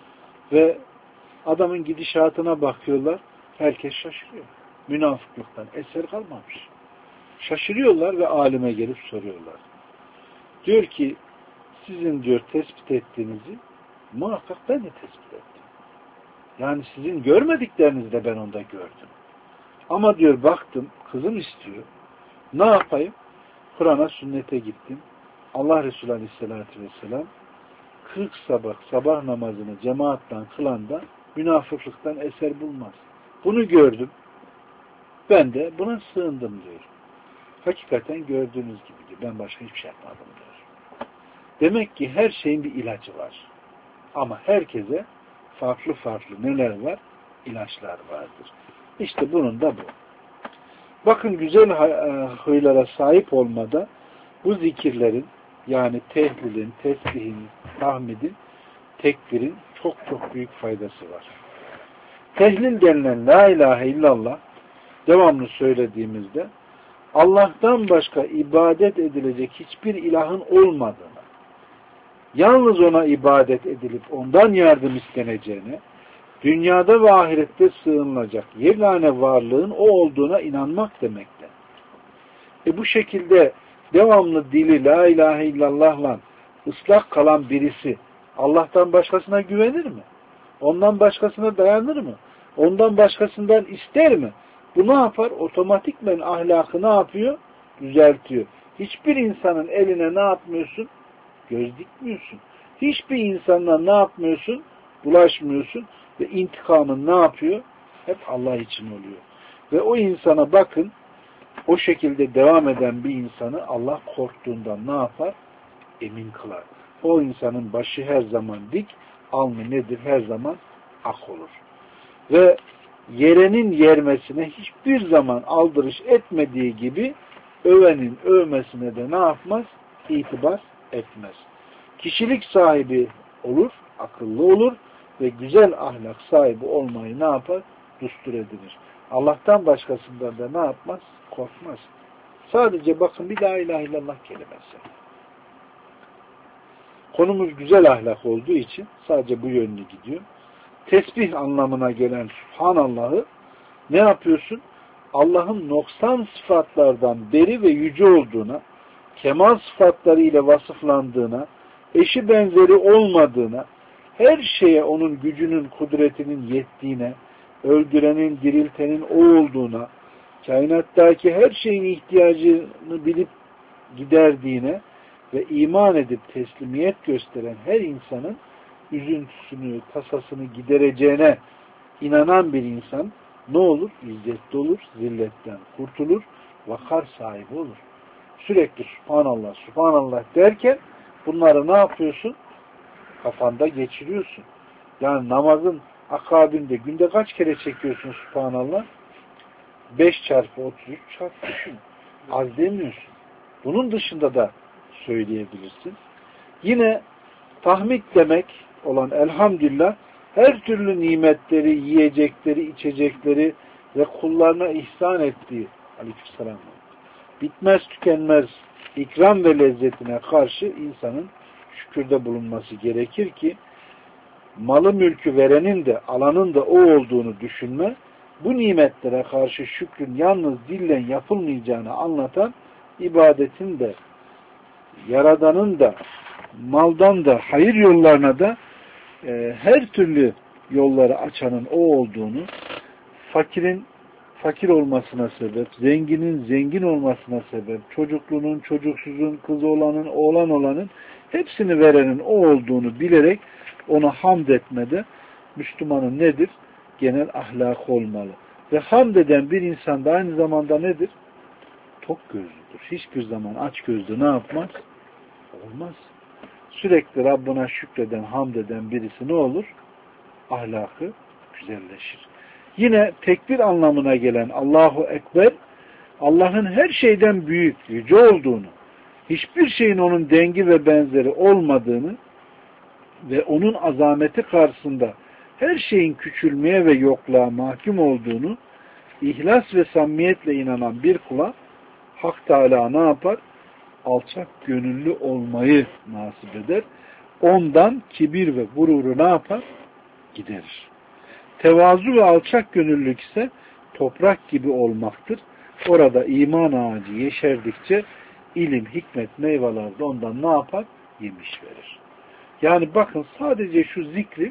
ve adamın gidişatına bakıyorlar. Herkes şaşırıyor. Münafıklıktan eser kalmamış. Şaşırıyorlar ve alime gelip soruyorlar. Diyor ki sizin diyor tespit ettiğinizi muhakkak ben de tespit ettim. Yani sizin görmediklerinizi de ben onda gördüm. Ama diyor baktım kızım istiyor. Ne yapayım? Kur'an'a, sünnete gittim. Allah Resulü Aleyhisselatü Vesselam kırk sabah, sabah namazını cemaatle kılan da münafıklıktan eser bulmaz. Bunu gördüm. Ben de buna sığındım diyor. Hakikaten gördüğünüz gibi diyor. Ben başka hiçbir şey yapmadım diyor. Demek ki her şeyin bir ilacı var. Ama herkese farklı farklı neler var? İlaçlar vardır. İşte bunun da bu. Bakın güzel huylara sahip olmada bu zikirlerin yani tehlilin, tesbihin, tahmidin, tekbirin çok çok büyük faydası var. Tehlil denilen la ilahe illallah devamlı söylediğimizde Allah'tan başka ibadet edilecek hiçbir ilahın olmadığını, yalnız ona ibadet edilip ondan yardım isteneceğine, dünyada ve ahirette sığınılacak yegane varlığın o olduğuna inanmak demektir. E bu şekilde devamlı dili la ilahe illallah'la ıslak kalan birisi Allah'tan başkasına güvenir mi? Ondan başkasına dayanır mı? Ondan başkasından ister mi? Bu ne yapar? Otomatikmen ahlakı ne yapıyor? Düzeltiyor. Hiçbir insanın eline ne yapmıyorsun? Göz dikmiyorsun. Hiçbir insanla ne yapmıyorsun? Bulaşmıyorsun. Ve intikamın ne yapıyor? Hep Allah için oluyor. Ve o insana bakın, o şekilde devam eden bir insanı Allah korktuğundan ne yapar? Emin kılar. O insanın başı her zaman dik, alnı nedir? Her zaman ak olur. Ve yerenin yermesine hiçbir zaman aldırış etmediği gibi övenin övmesine de ne yapmaz? İtibar etmez. Kişilik sahibi olur, akıllı olur ve güzel ahlak sahibi olmayı ne yapar? Düstur edilir. Allah'tan başkasından da ne yapmaz? Korkmaz. Sadece bakın bir la ilahe illallah kelimesi. Konumuz güzel ahlak olduğu için sadece bu yönlü gidiyor. Tesbih anlamına gelen Subhanallah'ı ne yapıyorsun? Allah'ın noksan sıfatlardan beri ve yüce olduğuna, kemal sıfatları ile vasıflandığına, eşi benzeri olmadığına, her şeye onun gücünün, kudretinin yettiğine, öldürenin, diriltenin o olduğuna, kainattaki her şeyin ihtiyacını bilip giderdiğine ve iman edip teslimiyet gösteren her insanın üzüntüsünü, tasasını gidereceğine inanan bir insan ne olur? İzzetli olur, zilletten kurtulur, vakar sahibi olur. Sürekli Subhanallah, Subhanallah derken bunları ne yapıyorsun? Kafanda geçiriyorsun. Yani namazın akabinde günde kaç kere çekiyorsun Subhanallah? beş çarpı otuz üç çarpı düşün. Az demiyorsun. Bunun dışında da söyleyebilirsin. Yine tahmid demek olan elhamdülillah her türlü nimetleri, yiyecekleri, içecekleri ve kullarına ihsan ettiği aleykümselam bitmez tükenmez ikram ve lezzetine karşı insanın şükürde bulunması gerekir ki malı mülkü verenin de alanın da o olduğunu düşünme, bu nimetlere karşı şükrün yalnız dillen yapılmayacağını anlatan ibadetin de Yaradan'ın da maldan da hayır yollarına da e, her türlü yolları açanın o olduğunu, fakirin fakir olmasına sebep, zenginin zengin olmasına sebep, çocukluğunun, çocuksuzun, kız olanın, oğlan olanın hepsini verenin o olduğunu bilerek ona hamd etmede Müslümanın nedir? Genel ahlakı olmalı. Ve hamd eden bir insan da aynı zamanda nedir? Tok gözlüdür. Hiçbir zaman aç gözlü ne yapmaz? Olmaz. Sürekli Rabbına şükreden, hamd eden birisi ne olur? Ahlakı güzelleşir. Yine tekbir anlamına gelen Allahu Ekber, Allah'ın her şeyden büyük, yüce olduğunu, hiçbir şeyin onun dengi ve benzeri olmadığını ve onun azameti karşısında her şeyin küçülmeye ve yokluğa mahkum olduğunu ihlas ve samimiyetle inanan bir kula Hak Teala ne yapar? Alçak gönüllü olmayı nasip eder. Ondan kibir ve gururu ne yapar? Giderir. Tevazu ve alçak gönüllülük ise toprak gibi olmaktır. Orada iman ağacı yeşerdikçe ilim, hikmet, meyveler de ondan ne yapar? Yemiş verir. Yani bakın sadece şu zikri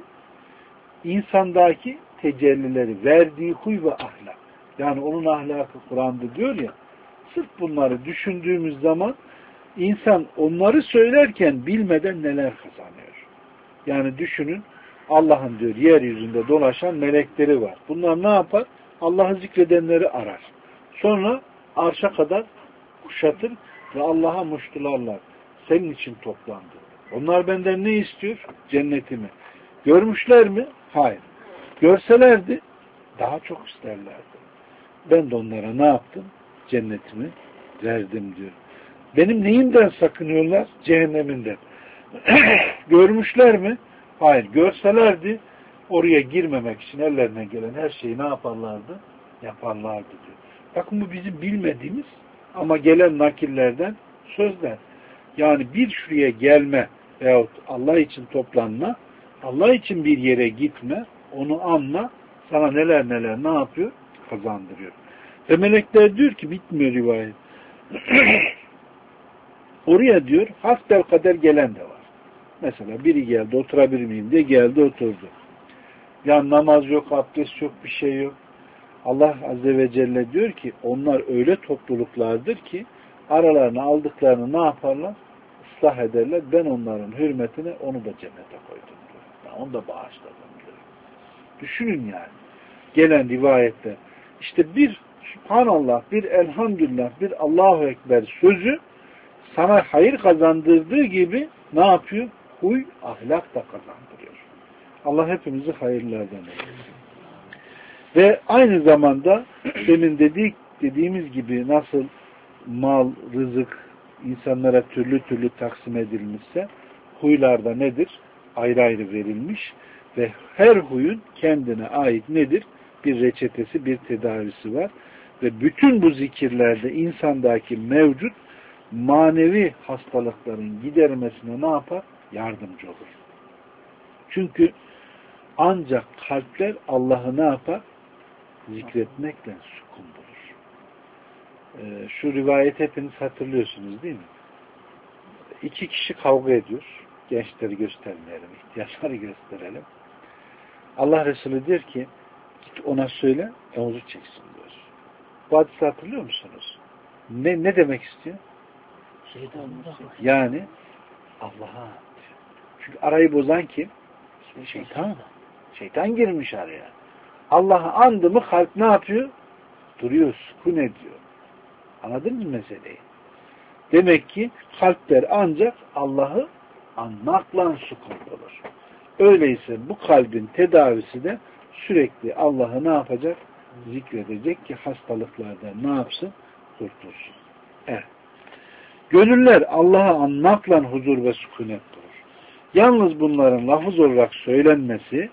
insandaki tecellileri, verdiği huy ve ahlak. Yani onun ahlakı Kur'an'da diyor ya, sırf bunları düşündüğümüz zaman insan onları söylerken bilmeden neler kazanıyor. Yani düşünün, Allah'ın diyor yeryüzünde dolaşan melekleri var. Bunlar ne yapar? Allah'ı zikredenleri arar. Sonra arşa kadar kuşatır ve Allah'a muştularlar. Senin için toplandı. Onlar benden ne istiyor? Cennetimi. Görmüşler mi? Hayır. Görselerdi daha çok isterlerdi. Ben de onlara ne yaptım? Cennetimi verdim diyor. Benim neyimden sakınıyorlar? Cehenneminden. Görmüşler mi? Hayır. Görselerdi oraya girmemek için ellerine gelen her şeyi ne yaparlardı? Yaparlardı diyor. Bakın bu bizim bilmediğimiz ama gelen nakillerden sözler. Yani bir şuraya gelme veyahut Allah için toplanma, Allah için bir yere gitme, onu anla, sana neler neler ne yapıyor? Kazandırıyor. Ve melekler diyor ki, bitmiyor rivayet. Oraya diyor, hasbel kader gelen de var. Mesela biri geldi, oturabilir miyim diye geldi, oturdu. Ya namaz yok, abdest yok, bir şey yok. Allah Azze ve Celle diyor ki onlar öyle topluluklardır ki aralarına aldıklarını ne yaparlar? Islah ederler. Ben onların hürmetine onu da cennete koydum diyor. Yani onu da bağışladım diyor. Düşünün yani. Gelen rivayette işte bir Subhanallah, bir Elhamdülillah, bir Allahu Ekber sözü sana hayır kazandırdığı gibi ne yapıyor? Huy, ahlak da kazandırıyor. Allah hepimizi hayırlardan eylesin. Ve aynı zamanda demin dedik, dediğimiz gibi nasıl mal, rızık insanlara türlü türlü taksim edilmişse huylarda nedir? Ayrı ayrı verilmiş ve her huyun kendine ait nedir? Bir reçetesi, bir tedavisi var. Ve bütün bu zikirlerde insandaki mevcut manevi hastalıkların gidermesine ne yapar? Yardımcı olur. Çünkü ancak kalpler Allah'ı ne yapar? Zikretmekle sükun bulur. Ee, şu rivayet hepiniz hatırlıyorsunuz değil mi? İki kişi kavga ediyor. Gençleri göstermeyelim, ihtiyaçları gösterelim. Allah Resulü diyor ki git ona söyle, omuzu çeksin diyor. Bu hadisi hatırlıyor musunuz? Ne, ne demek istiyor? Yani Allah'a. Çünkü arayı bozan kim? Şeytan. Şeytan girmiş araya. Allah'ı andı mı kalp ne yapıyor? Duruyor, sükun ediyor. Anladın mı meseleyi? Demek ki kalpler ancak Allah'ı anmakla sükun olur. Öyleyse bu kalbin tedavisi de sürekli Allah'ı ne yapacak? Zikredecek ki hastalıklardan ne yapsın? Kurtulsun. Evet. Gönüller Allah'ı anmakla huzur ve sükunet bulur. Yalnız bunların lafız olarak söylenmesi,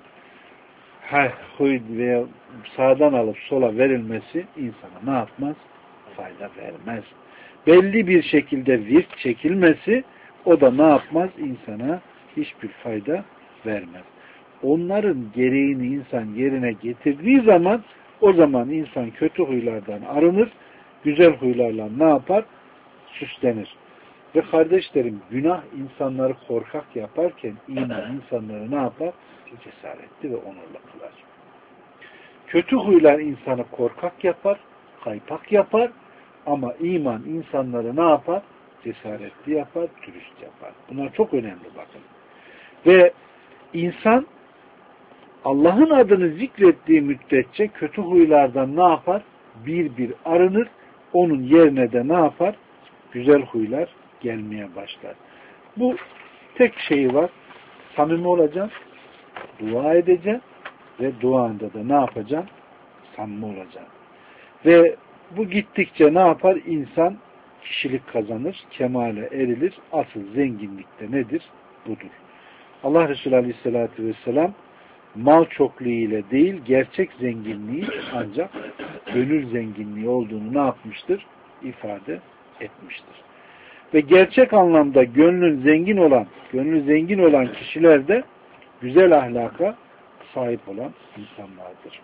huy veya sağdan alıp sola verilmesi insana ne yapmaz? Fayda vermez. Belli bir şekilde virt çekilmesi o da ne yapmaz? İnsana hiçbir fayda vermez. Onların gereğini insan yerine getirdiği zaman o zaman insan kötü huylardan arınır, güzel huylarla ne yapar? Süslenir. Ve kardeşlerim günah insanları korkak yaparken iman insanları ne yapar? Cesaretli ve onurlu kılar. Kötü huylar insanı korkak yapar, kaypak yapar ama iman insanları ne yapar? Cesaretli yapar, dürüst yapar. Bunlar çok önemli bakın. Ve insan Allah'ın adını zikrettiği müddetçe kötü huylardan ne yapar? Bir bir arınır. Onun yerine de ne yapar? Güzel huylar gelmeye başlar. Bu tek şeyi var. Samimi olacaksın, dua edeceksin ve duanda da ne yapacaksın? Samimi olacaksın. Ve bu gittikçe ne yapar? İnsan kişilik kazanır, kemale erilir. Asıl zenginlik de nedir? Budur. Allah Resulü Aleyhisselatü Vesselam mal çokluğu ile değil, gerçek zenginliği ancak gönül zenginliği olduğunu ne yapmıştır? İfade etmiştir. Ve gerçek anlamda gönlün zengin olan, gönlü zengin olan kişiler de güzel ahlaka sahip olan insanlardır.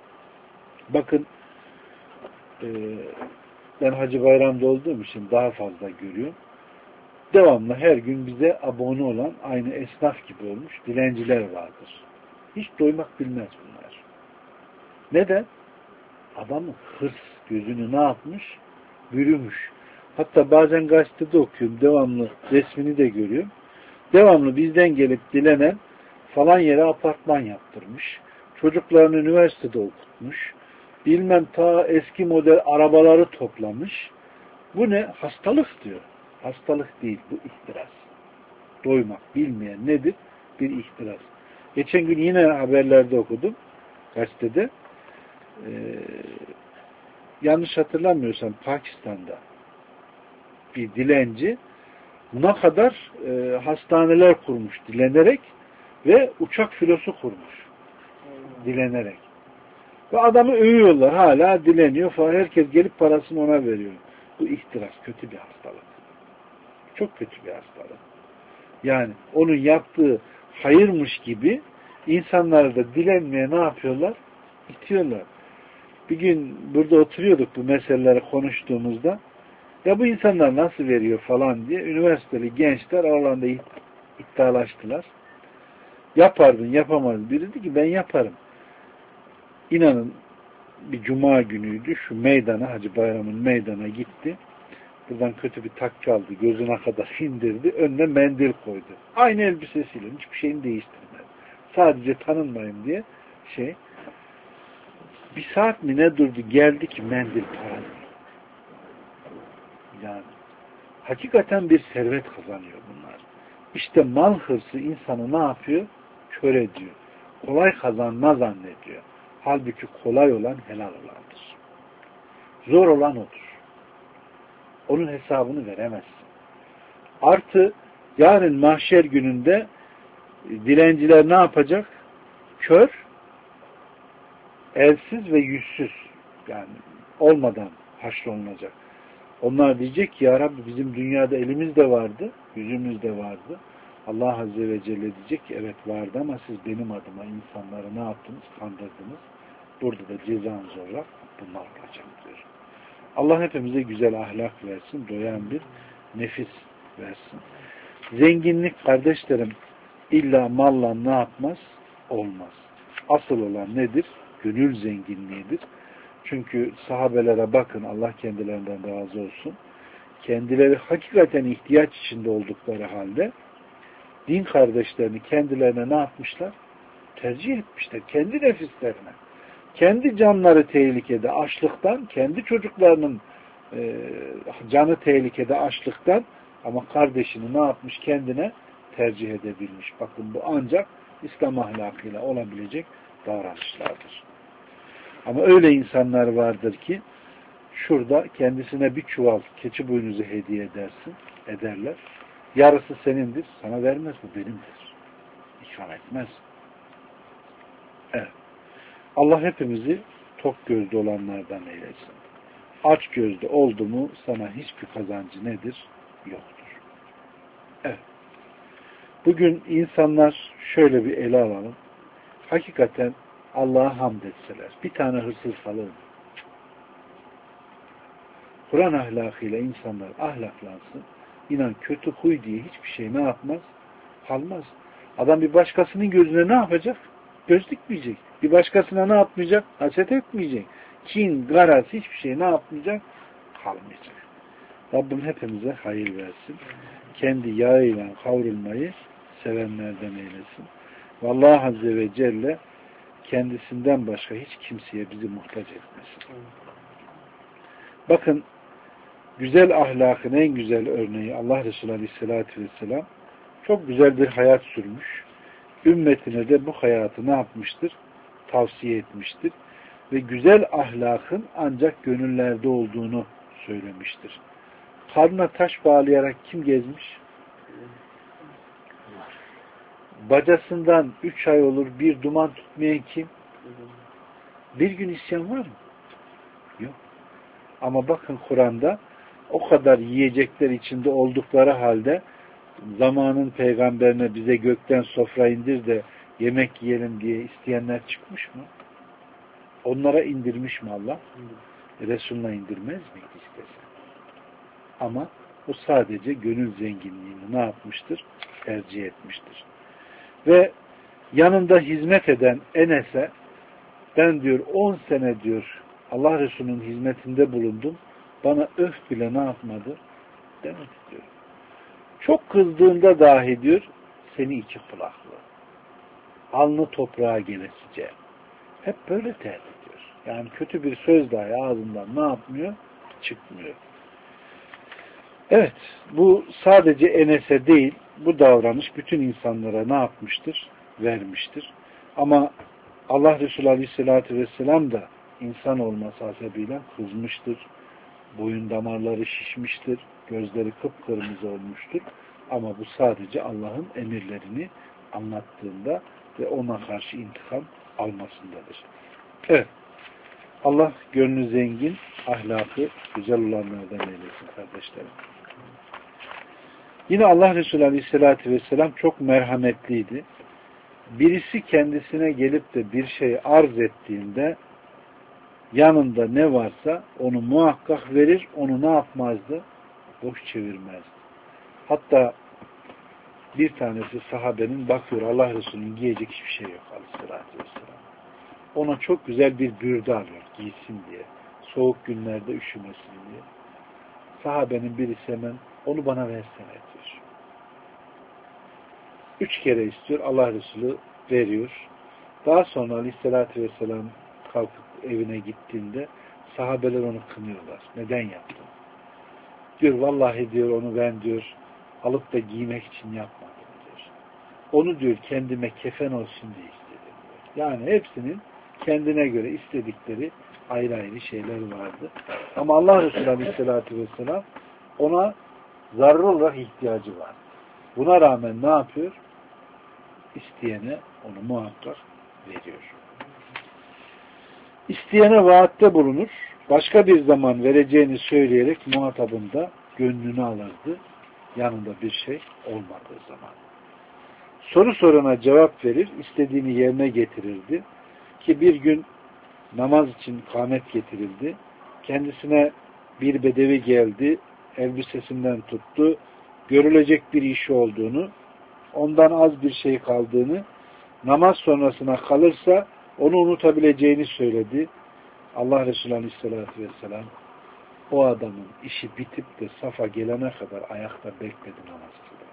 Bakın e, ben Hacı Bayram'da olduğum için daha fazla görüyorum. Devamlı her gün bize abone olan aynı esnaf gibi olmuş dilenciler vardır. Hiç doymak bilmez bunlar. Neden? Adamın hırs gözünü ne yapmış? Bürümüş. Hatta bazen gazetede okuyorum. Devamlı resmini de görüyorum. Devamlı bizden gelip dilenen falan yere apartman yaptırmış. Çocuklarını üniversitede okutmuş. Bilmem ta eski model arabaları toplamış. Bu ne? Hastalık diyor. Hastalık değil. Bu ihtiras. Doymak bilmeyen nedir? Bir ihtiras. Geçen gün yine haberlerde okudum. Gazetede. Ee, yanlış hatırlamıyorsam Pakistan'da bir dilenci ne kadar e, hastaneler kurmuş dilenerek ve uçak filosu kurmuş dilenerek. Ve adamı övüyorlar. Hala dileniyor falan. Herkes gelip parasını ona veriyor. Bu ihtiras. Kötü bir hastalık. Çok kötü bir hastalık. Yani onun yaptığı hayırmış gibi insanları da dilenmeye ne yapıyorlar? İtiyorlar. Bir gün burada oturuyorduk bu meseleleri konuştuğumuzda ya bu insanlar nasıl veriyor falan diye üniversiteli gençler aralarında iddialaştılar. Yapardın, yapamazdın. Biri dedi ki ben yaparım. İnanın bir cuma günüydü. Şu meydana, Hacı Bayram'ın meydana gitti. Buradan kötü bir takki aldı. Gözüne kadar indirdi. Önüne mendil koydu. Aynı elbisesiyle. Hiçbir şeyini değiştirmedi. Sadece tanınmayın diye şey. Bir saat mi ne durdu? Geldi ki mendil para değil. Yani hakikaten bir servet kazanıyor bunlar. İşte mal hırsı insanı ne yapıyor? Kör ediyor. Kolay kazanma zannediyor. Halbuki kolay olan helal olandır. Zor olan odur. Onun hesabını veremezsin. Artı yarın mahşer gününde dilenciler ne yapacak? Kör, elsiz ve yüzsüz. Yani olmadan haşrolunacak. Onlar diyecek ki ya Rabbi bizim dünyada elimiz de vardı, yüzümüz de vardı. Allah Azze ve Celle diyecek ki evet vardı ama siz benim adıma insanları ne yaptınız? Kandırdınız. Burada da cezanız olarak bunlar olacak diyor. Allah hepimize güzel ahlak versin, doyan bir nefis versin. Zenginlik kardeşlerim illa malla ne yapmaz? Olmaz. Asıl olan nedir? Gönül zenginliğidir. Çünkü sahabelere bakın, Allah kendilerinden razı olsun. Kendileri hakikaten ihtiyaç içinde oldukları halde din kardeşlerini kendilerine ne yapmışlar? Tercih etmişler. Kendi nefislerine. Kendi canları tehlikede açlıktan, kendi çocuklarının e, canı tehlikede açlıktan ama kardeşini ne yapmış? Kendine tercih edebilmiş. Bakın bu ancak İslam ahlakıyla olabilecek davranışlardır. Ama öyle insanlar vardır ki şurada kendisine bir çuval keçi boynuzu hediye edersin, ederler. Yarısı senindir, sana vermez, bu benimdir. İkram etmez. Evet. Allah hepimizi tok gözlü olanlardan eylesin. Aç gözlü oldu mu sana hiçbir kazancı nedir? Yoktur. Evet. Bugün insanlar şöyle bir ele alalım. Hakikaten Allah'a hamd etseler. Bir tane hırsız kalır mı? Kur'an ahlakıyla insanlar ahlaklansın. İnan kötü huy diye hiçbir şey ne yapmaz? Kalmaz. Adam bir başkasının gözüne ne yapacak? Göz dikmeyecek. Bir başkasına ne yapmayacak? Haset etmeyecek. Kin, garaz hiçbir şey ne yapmayacak? Kalmayacak. Rabbim hepimize hayır versin. Kendi yağıyla kavrulmayı sevenlerden eylesin. Vallahi Azze ve Celle kendisinden başka hiç kimseye bizi muhtaç etmesin. Bakın güzel ahlakın en güzel örneği Allah Resulü Aleyhisselatü Vesselam çok güzel bir hayat sürmüş. Ümmetine de bu hayatı ne yapmıştır? Tavsiye etmiştir. Ve güzel ahlakın ancak gönüllerde olduğunu söylemiştir. Karnına taş bağlayarak kim gezmiş? Bacasından üç ay olur bir duman tutmayan kim? Bir gün isyan var mı? Yok. Ama bakın Kur'an'da o kadar yiyecekler içinde oldukları halde zamanın peygamberine bize gökten sofra indir de yemek yiyelim diye isteyenler çıkmış mı? Onlara indirmiş mi Allah? Resulüne indirmez miydi istesen? Ama o sadece gönül zenginliğini ne yapmıştır? Tercih etmiştir. Ve yanında hizmet eden Enes'e ben diyor on sene diyor Allah Resulü'nün hizmetinde bulundum. Bana öf bile ne yapmadı? Demedi diyor. Çok kızdığında dahi diyor seni iki kulaklı. Alnı toprağa gelesice. Hep böyle terk ediyor. Yani kötü bir söz dahi ağzından ne yapmıyor? Çıkmıyor. Evet. Bu sadece Enes'e değil, bu davranış bütün insanlara ne yapmıştır? Vermiştir. Ama Allah Resulü Aleyhisselatü Vesselam da insan olması hasebiyle kızmıştır. Boyun damarları şişmiştir. Gözleri kıpkırmızı olmuştur. Ama bu sadece Allah'ın emirlerini anlattığında ve ona karşı intikam almasındadır. Evet. Allah gönlü zengin, ahlakı güzel olanlardan eylesin kardeşlerim. Yine Allah Resulü Aleyhisselatü Vesselam çok merhametliydi. Birisi kendisine gelip de bir şey arz ettiğinde yanında ne varsa onu muhakkak verir, onu ne yapmazdı? Boş çevirmezdi. Hatta bir tanesi sahabenin bakıyor Allah Resulü'nün giyecek hiçbir şey yok aleyhissalatü vesselam. Ona çok güzel bir bürde alıyor giysin diye. Soğuk günlerde üşümesin diye. Sahabenin birisi hemen onu bana versene diyor. Üç kere istiyor. Allah Resulü veriyor. Daha sonra aleyhissalatü vesselam kalkıp evine gittiğinde sahabeler onu kınıyorlar. Neden yaptın? Diyor vallahi diyor onu ben diyor alıp da giymek için yapmadım diyor. Onu diyor kendime kefen olsun diye istedim diyor. Yani hepsinin kendine göre istedikleri ayrı ayrı şeyler vardı. Ama Allah Resulü Aleyhisselatü Vesselam ona zararlı olarak ihtiyacı var. Buna rağmen ne yapıyor? İsteyene onu muhakkak veriyor. İsteyene vaatte bulunur. Başka bir zaman vereceğini söyleyerek muhatabın da gönlünü alırdı. Yanında bir şey olmadığı zaman. Soru sorana cevap verir, istediğini yerine getirirdi. Ki bir gün namaz için kâmet getirildi. Kendisine bir bedevi geldi, elbisesinden tuttu, görülecek bir işi olduğunu, ondan az bir şey kaldığını, namaz sonrasına kalırsa onu unutabileceğini söyledi. Allah Resulü Aleyhisselatü Vesselam o adamın işi bitip de safa gelene kadar ayakta bekledi namaz kıldı.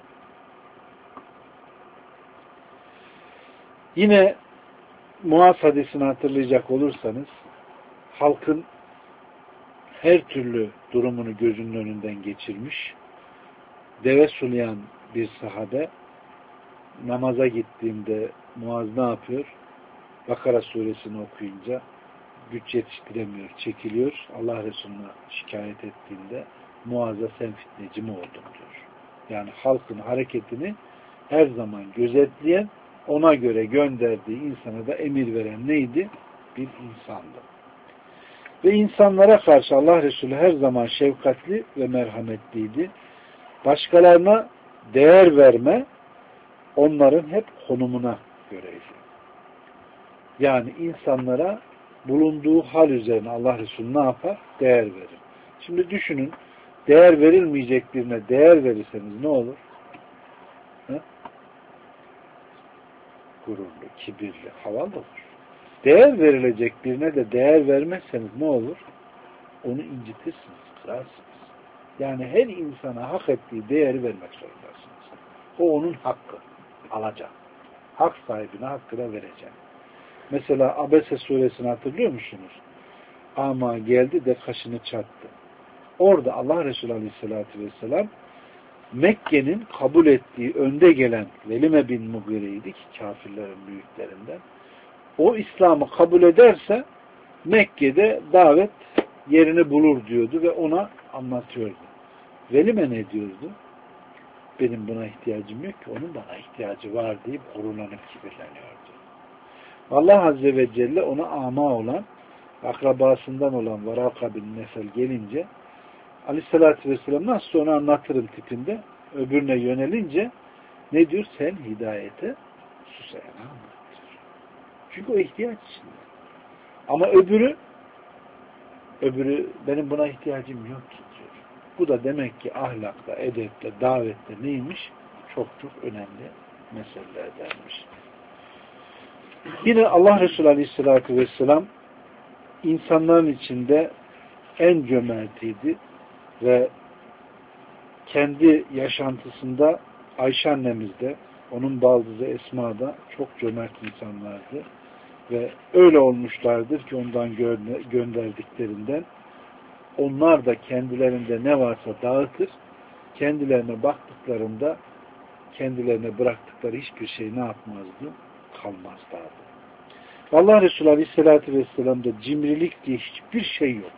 Yine Muaz hadisini hatırlayacak olursanız halkın her türlü durumunu gözünün önünden geçirmiş, deve sulayan bir sahabe namaza gittiğinde Muaz ne yapıyor? Bakara suresini okuyunca güç yetiştiremiyor, çekiliyor. Allah Resulü'ne şikayet ettiğinde Muaz'a sen fitneci mi oldun diyor. Yani halkın hareketini her zaman gözetleyen, ona göre gönderdiği insana da emir veren neydi? Bir insandı. Ve insanlara karşı Allah Resulü her zaman şefkatli ve merhametliydi. Başkalarına değer verme, onların hep konumuna göreydi. Yani insanlara bulunduğu hal üzerine Allah Resulü ne yapar? Değer verir. Şimdi düşünün, değer verilmeyecek birine değer verirseniz ne olur? He? Gururlu, kibirli, havalı olur. Değer verilecek birine de değer vermezseniz ne olur? Onu incitirsiniz, kırarsınız. Yani her insana hak ettiği değeri vermek zorundasınız. O onun hakkı. Alacak. Hak sahibine hakkını verecek. Mesela Abese suresini hatırlıyor musunuz? Ama geldi de kaşını çattı. Orada Allah Resulü Aleyhisselatü Vesselam Mekke'nin kabul ettiği önde gelen Velime bin Mughire'ydi ki kafirlerin büyüklerinden. O İslam'ı kabul ederse Mekke'de davet yerini bulur diyordu ve ona anlatıyordu. Velime ne diyordu? Benim buna ihtiyacım yok ki, onun bana ihtiyacı var deyip gururlanıp kibirleniyordu. Allah Azze ve Celle ona ama olan, akrabasından olan Varaka bin Nefel gelince Aleyhisselatü Vesselam nasıl onu anlatırım tipinde öbürüne yönelince ne diyor? Sen hidayete susayana anlattır. Çünkü o ihtiyaç içinde. Ama öbürü öbürü benim buna ihtiyacım yok ki diyor. Bu da demek ki ahlakla, edeple, davette neymiş? Çok çok önemli meselelerdenmiş. Yine Allah Resulü Aleyhisselatü Vesselam insanların içinde en cömertiydi ve kendi yaşantısında Ayşe annemiz de, onun baldızı Esma da çok cömert insanlardı ve öyle olmuşlardır ki ondan gönderdiklerinden onlar da kendilerinde ne varsa dağıtır, kendilerine baktıklarında kendilerine bıraktıkları hiçbir şey ne yapmazdı? Kalmazlardı. Allah Resulü Aleyhisselatü Vesselam'da cimrilik diye hiçbir şey yoktu.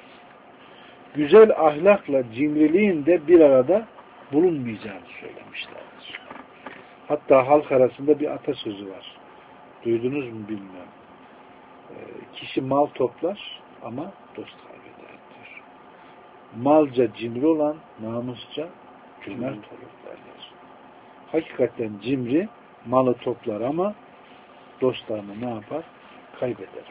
Güzel ahlakla cimriliğin de bir arada bulunmayacağını söylemişlerdir. Hatta halk arasında bir atasözü var. Duydunuz mu bilmiyorum. E, kişi mal toplar ama dost kaybeder diyor. Malca cimri olan namusça cömert olur derler. Hakikaten cimri malı toplar ama dostlarını ne yapar? Kaybeder.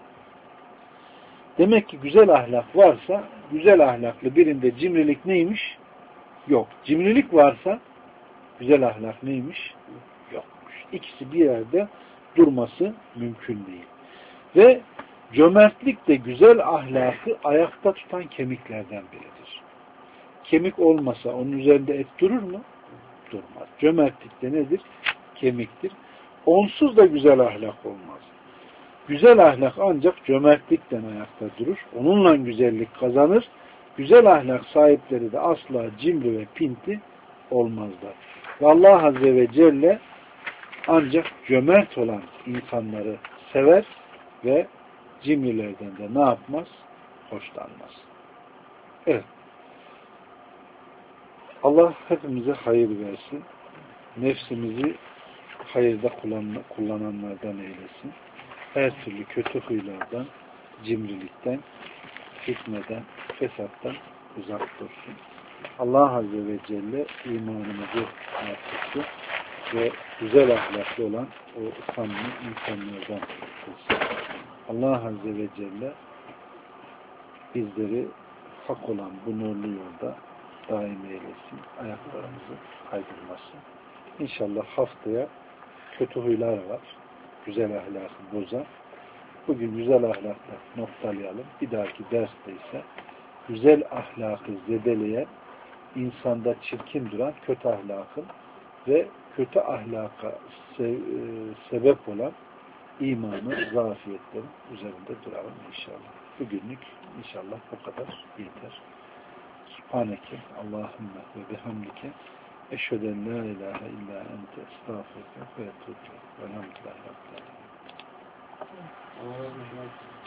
Demek ki güzel ahlak varsa, güzel ahlaklı birinde cimrilik neymiş? Yok. Cimrilik varsa güzel ahlak neymiş? Yokmuş. İkisi bir yerde durması mümkün değil. Ve cömertlik de güzel ahlakı ayakta tutan kemiklerden biridir. Kemik olmasa onun üzerinde et durur mu? Durmaz. Cömertlik de nedir? Kemiktir. Onsuz da güzel ahlak olmaz. Güzel ahlak ancak cömertlikten ayakta durur. Onunla güzellik kazanır. Güzel ahlak sahipleri de asla cimri ve pinti olmazlar. Ve Allah Azze ve Celle ancak cömert olan insanları sever ve cimrilerden de ne yapmaz? Hoşlanmaz. Evet. Allah hepimize hayır versin. Nefsimizi hayırda kullananlardan eylesin. Her türlü kötü huylardan, cimrilikten, fitneden, fesattan uzak dursun. Allah Azze ve Celle imanımızı artırsın ve güzel ahlaklı olan o samimi insanlardan kılsın. Allah Azze ve Celle bizleri hak olan bu nurlu yolda daim eylesin. Ayaklarımızı kaydırmasın. İnşallah haftaya kötü huylar var. Güzel ahlakı bozan. Bugün güzel ahlakla noktalayalım. Bir dahaki derste ise güzel ahlakı zedeleyen, insanda çirkin duran kötü ahlakın ve kötü ahlaka se sebep olan imanın, zafiyetlerin üzerinde duralım inşallah. Bugünlük inşallah bu kadar yeter. Subhaneke Allahümme ve bihamdike eşheden la ilahe illa ente estağfurke ve etûbü. Velhamdülillahi Rabbil alemin.